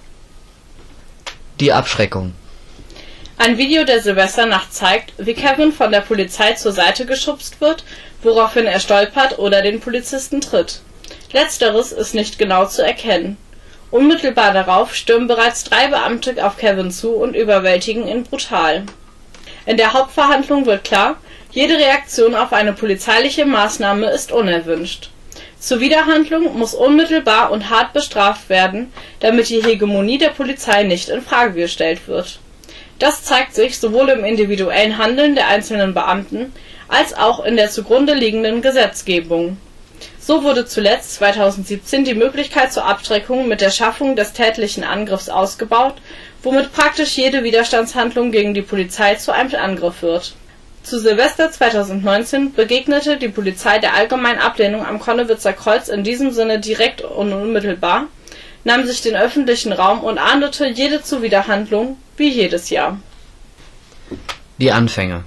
Die Abschreckung. Ein Video der Silvesternacht zeigt, wie Kevin von der Polizei zur Seite geschubst wird, woraufhin er stolpert oder den Polizisten tritt. Letzteres ist nicht genau zu erkennen. Unmittelbar darauf stürmen bereits drei Beamte auf Kevin zu und überwältigen ihn brutal. In der Hauptverhandlung wird klar, jede Reaktion auf eine polizeiliche Maßnahme ist unerwünscht. Zuwiderhandlung muss unmittelbar und hart bestraft werden, damit die Hegemonie der Polizei nicht in Frage gestellt wird. Das zeigt sich sowohl im individuellen Handeln der einzelnen Beamten als auch in der zugrunde liegenden Gesetzgebung. So wurde zuletzt zweitausendsiebzehn die Möglichkeit zur Abschreckung mit der Schaffung des tätlichen Angriffs ausgebaut, womit praktisch jede Widerstandshandlung gegen die Polizei zu einem Angriff wird. Zu Silvester zweitausendneunzehn begegnete die Polizei der allgemeinen Ablehnung am Konnewitzer Kreuz in diesem Sinne direkt und unmittelbar, nahm sich den öffentlichen Raum und ahndete jede Zuwiderhandlung, wie jedes Jahr. Die Anfänge.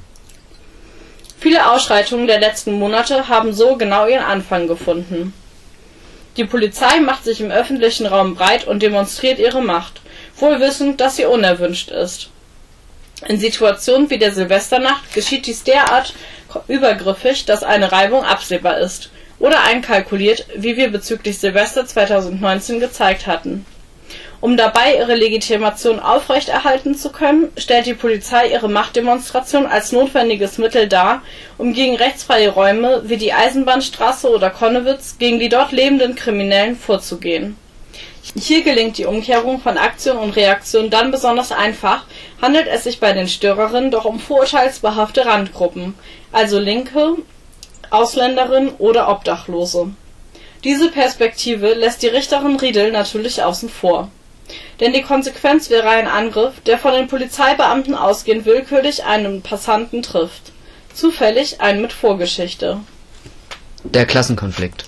Viele Ausschreitungen der letzten Monate haben so genau ihren Anfang gefunden. Die Polizei macht sich im öffentlichen Raum breit und demonstriert ihre Macht, wohl wissend, dass sie unerwünscht ist. In Situationen wie der Silvesternacht geschieht dies derart übergriffig, dass eine Reibung absehbar ist oder einkalkuliert, wie wir bezüglich Silvester zweitausendneunzehn gezeigt hatten. Um dabei ihre Legitimation aufrechterhalten zu können, stellt die Polizei ihre Machtdemonstration als notwendiges Mittel dar, um gegen rechtsfreie Räume wie die Eisenbahnstraße oder Konnewitz gegen die dort lebenden Kriminellen vorzugehen. Hier gelingt die Umkehrung von Aktion und Reaktion dann besonders einfach, handelt es sich bei den Störerinnen doch um vorurteilsbehaftete Randgruppen, also Linke, Ausländerinnen oder Obdachlose. Diese Perspektive lässt die Richterin Riedel natürlich außen vor. Denn die Konsequenz wäre ein Angriff, der von den Polizeibeamten ausgehend willkürlich einen Passanten trifft. Zufällig einen mit Vorgeschichte. Der Klassenkonflikt.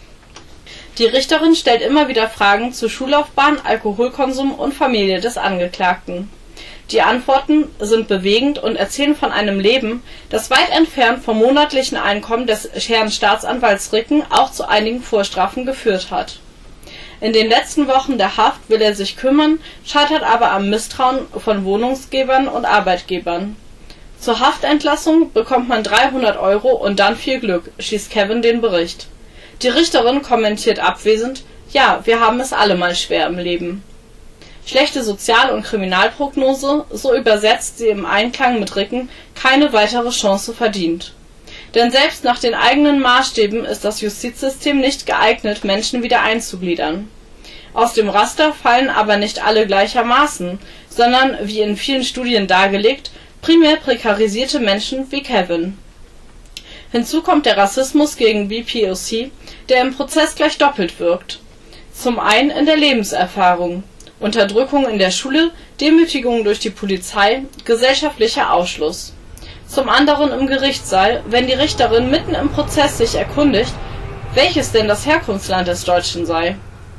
Die Richterin stellt immer wieder Fragen zu Schullaufbahn, Alkoholkonsum und Familie des Angeklagten. Die Antworten sind bewegend und erzählen von einem Leben, das weit entfernt vom monatlichen Einkommen des Herrn Staatsanwalts Ricken auch zu einigen Vorstrafen geführt hat. In den letzten Wochen der Haft will er sich kümmern, scheitert aber am Misstrauen von Wohnungsgebern und Arbeitgebern. Zur Haftentlassung bekommt man dreihundert Euro und dann viel Glück, schießt Kevin den Bericht. Die Richterin kommentiert abwesend: Ja, wir haben es alle mal schwer im Leben. Schlechte Sozial- und Kriminalprognose, so übersetzt sie im Einklang mit Ricken, keine weitere Chance verdient. Denn selbst nach den eigenen Maßstäben ist das Justizsystem nicht geeignet, Menschen wieder einzugliedern. Aus dem Raster fallen aber nicht alle gleichermaßen, sondern, wie in vielen Studien dargelegt, primär prekarisierte Menschen wie Kevin. Hinzu kommt der Rassismus gegen B P O C, der im Prozess gleich doppelt wirkt. Zum einen in der Lebenserfahrung: Unterdrückung in der Schule, Demütigung durch die Polizei, gesellschaftlicher Ausschluss. Zum anderen im Gerichtssaal, wenn die Richterin mitten im Prozess sich erkundigt, welches denn das Herkunftsland des Deutschen sei.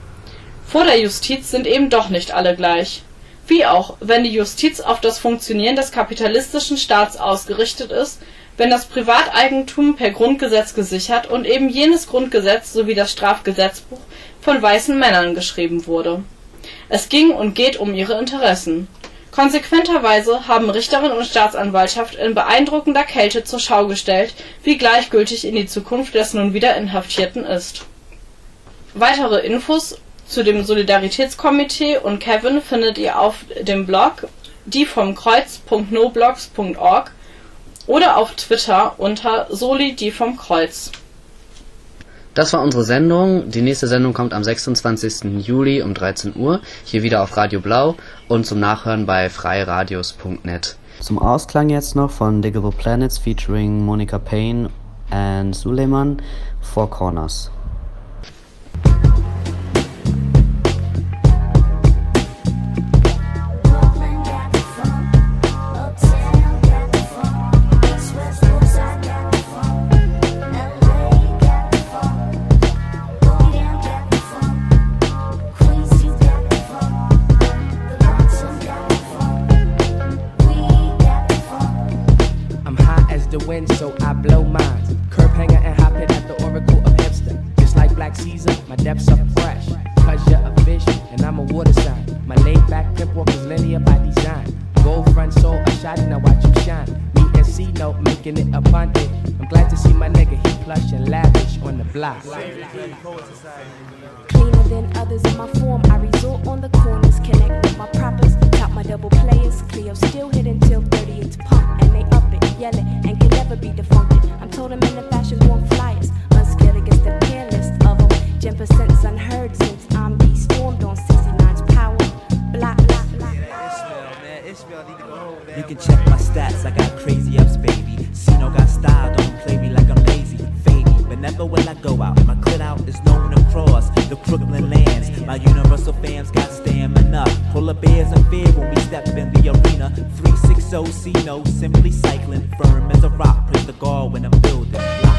Vor der Justiz sind eben doch nicht alle gleich. Wie auch, wenn die Justiz auf das Funktionieren des kapitalistischen Staats ausgerichtet ist, wenn das Privateigentum per Grundgesetz gesichert und eben jenes Grundgesetz sowie das Strafgesetzbuch von weißen Männern geschrieben wurde. Es ging und geht um ihre Interessen. Konsequenterweise haben Richterin und Staatsanwaltschaft in beeindruckender Kälte zur Schau gestellt, wie gleichgültig ihnen die Zukunft des nun wieder Inhaftierten ist. Weitere Infos zu dem Solidaritätskomitee und Kevin findet ihr auf dem Blog dievomkreuz punkt noblogs punkt org oder auf Twitter unter Soli die vom Kreuz. Das war unsere Sendung. Die nächste Sendung kommt am sechsundzwanzigsten Juli um dreizehn Uhr, hier wieder auf Radio Blau und zum Nachhören bei freiradios punkt net. Zum Ausklang jetzt noch von Diggable Planets featuring Monica Payne and Suleiman, Four Corners. wind, so I blow mines. Curb hanger and hop it at the Oracle of Hipster. Just like Black Caesar, my depths are fresh. Cause you're a fish and I'm a water sign. My laid back pimp walk is linear by design. Gold front soul, a shotty, now watch you shine. Me and C-Note making it upon it. I'm glad to see my nigga, he plush and lavish on the block. Cleaner than others in my form, I resort on the corners, connect with my proppers, top my double players. Cleo still hit until thirty, it's pump, and they up it, yell it, and can never be defunct. I'm told them in the fashion born flyers, unscared against the pair list of them. ten percent's unheard since I'm de-stormed on sixty-nine's power. Block, block, block. You can check my stats, I got crazy ups, baby. C-No got style, don't play me like I'm lazy. Fade me, but never will I go out. My clit out is known across the Crooklyn lands. My universal fams got stamina. Full of bears and fear when we step in the arena. three sixty C-No, simply cycling. Firm as a rock, play the guard when I'm building.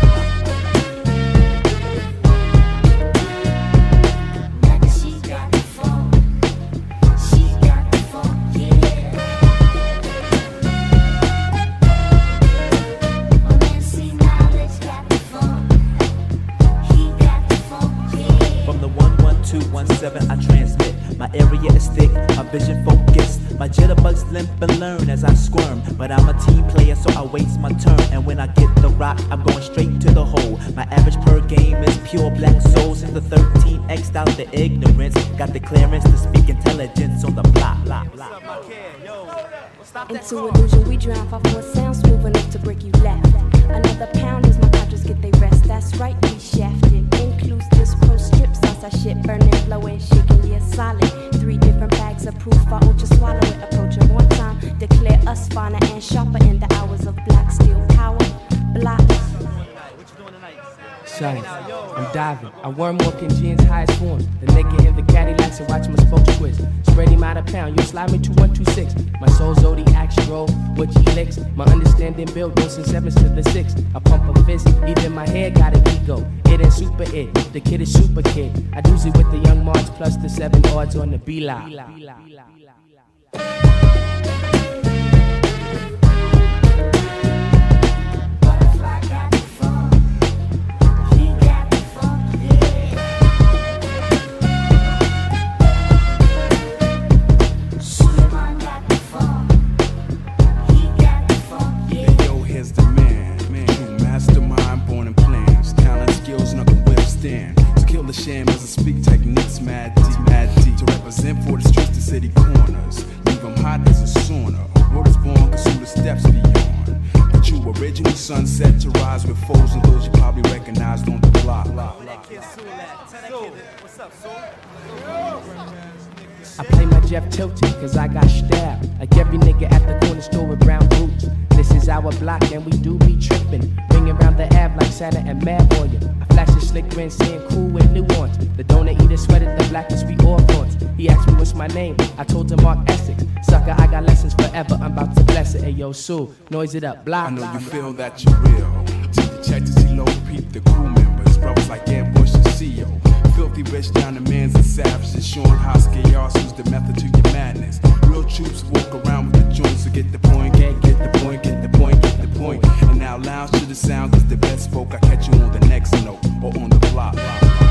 I transmit, my area is thick, my vision focused, my jitterbugs limp and learn as I squirm, but I'm a team player so I waste my turn, and when I get the rock I'm going straight to the hole. My average per game is pure black soul, since the thirteen X'd out the ignorance, got the clearance to speak intelligence on the block. Into illusion we drown, five more sounds smooth enough to break you left. Another pound as my conscious get they rest, that's right, we shafted, includes this pro strip sauce, I shit burning, blowing, shaking, yeah solid. Three different bags of proof, I won't just swallow it, approach it one time, declare us finer and sharper in the hours of black steel power, block. Son, I'm diving. I worm walking jeans, highest form. The nigga in the Cadillacs and watch my spokes twist. Spread him out a pound, you slide me to one two six. My soul zodiac stroll, what he licks. My understanding built goes from sevens to the six. I pump a fist, even my head got an ego. It ain't super it, the kid is super kid. I do it with the young March plus the seven odds on the B-Lock. Sham as I speak techniques, mad deep, mad deep. To represent for the streets, the city corners. Leave them hot as a sauna. A word is born, cause who the steps beyond. The true original sunset to rise with foes and those you probably recognized on the block. I play my Jeff Tilton, cause I got style. Like every nigga at the corner store with brown boots. This is our block and we do be trippin'. Ringing around the Ave like Santa and Mad Boy. I flash a slick grin saying cool with nuance. The donut eater sweated the blackest we all thoughts. He asked me what's my name, I told him Mark Essex. Sucker, I got lessons forever, I'm about to bless it. Hey yo, Sue, noise it up, block. I know you feel that you're real. Till you check to see low peep the crew members. Brothers like Ambush and C O. Filthy rich down the mans and savages. Showing how chaos who's the method to your madness. Real troops walk around with the joints to get the point, get, get the point, get the point, get the point. And now lounge to the sound, cause the best folk I catch you on the next note or on the block.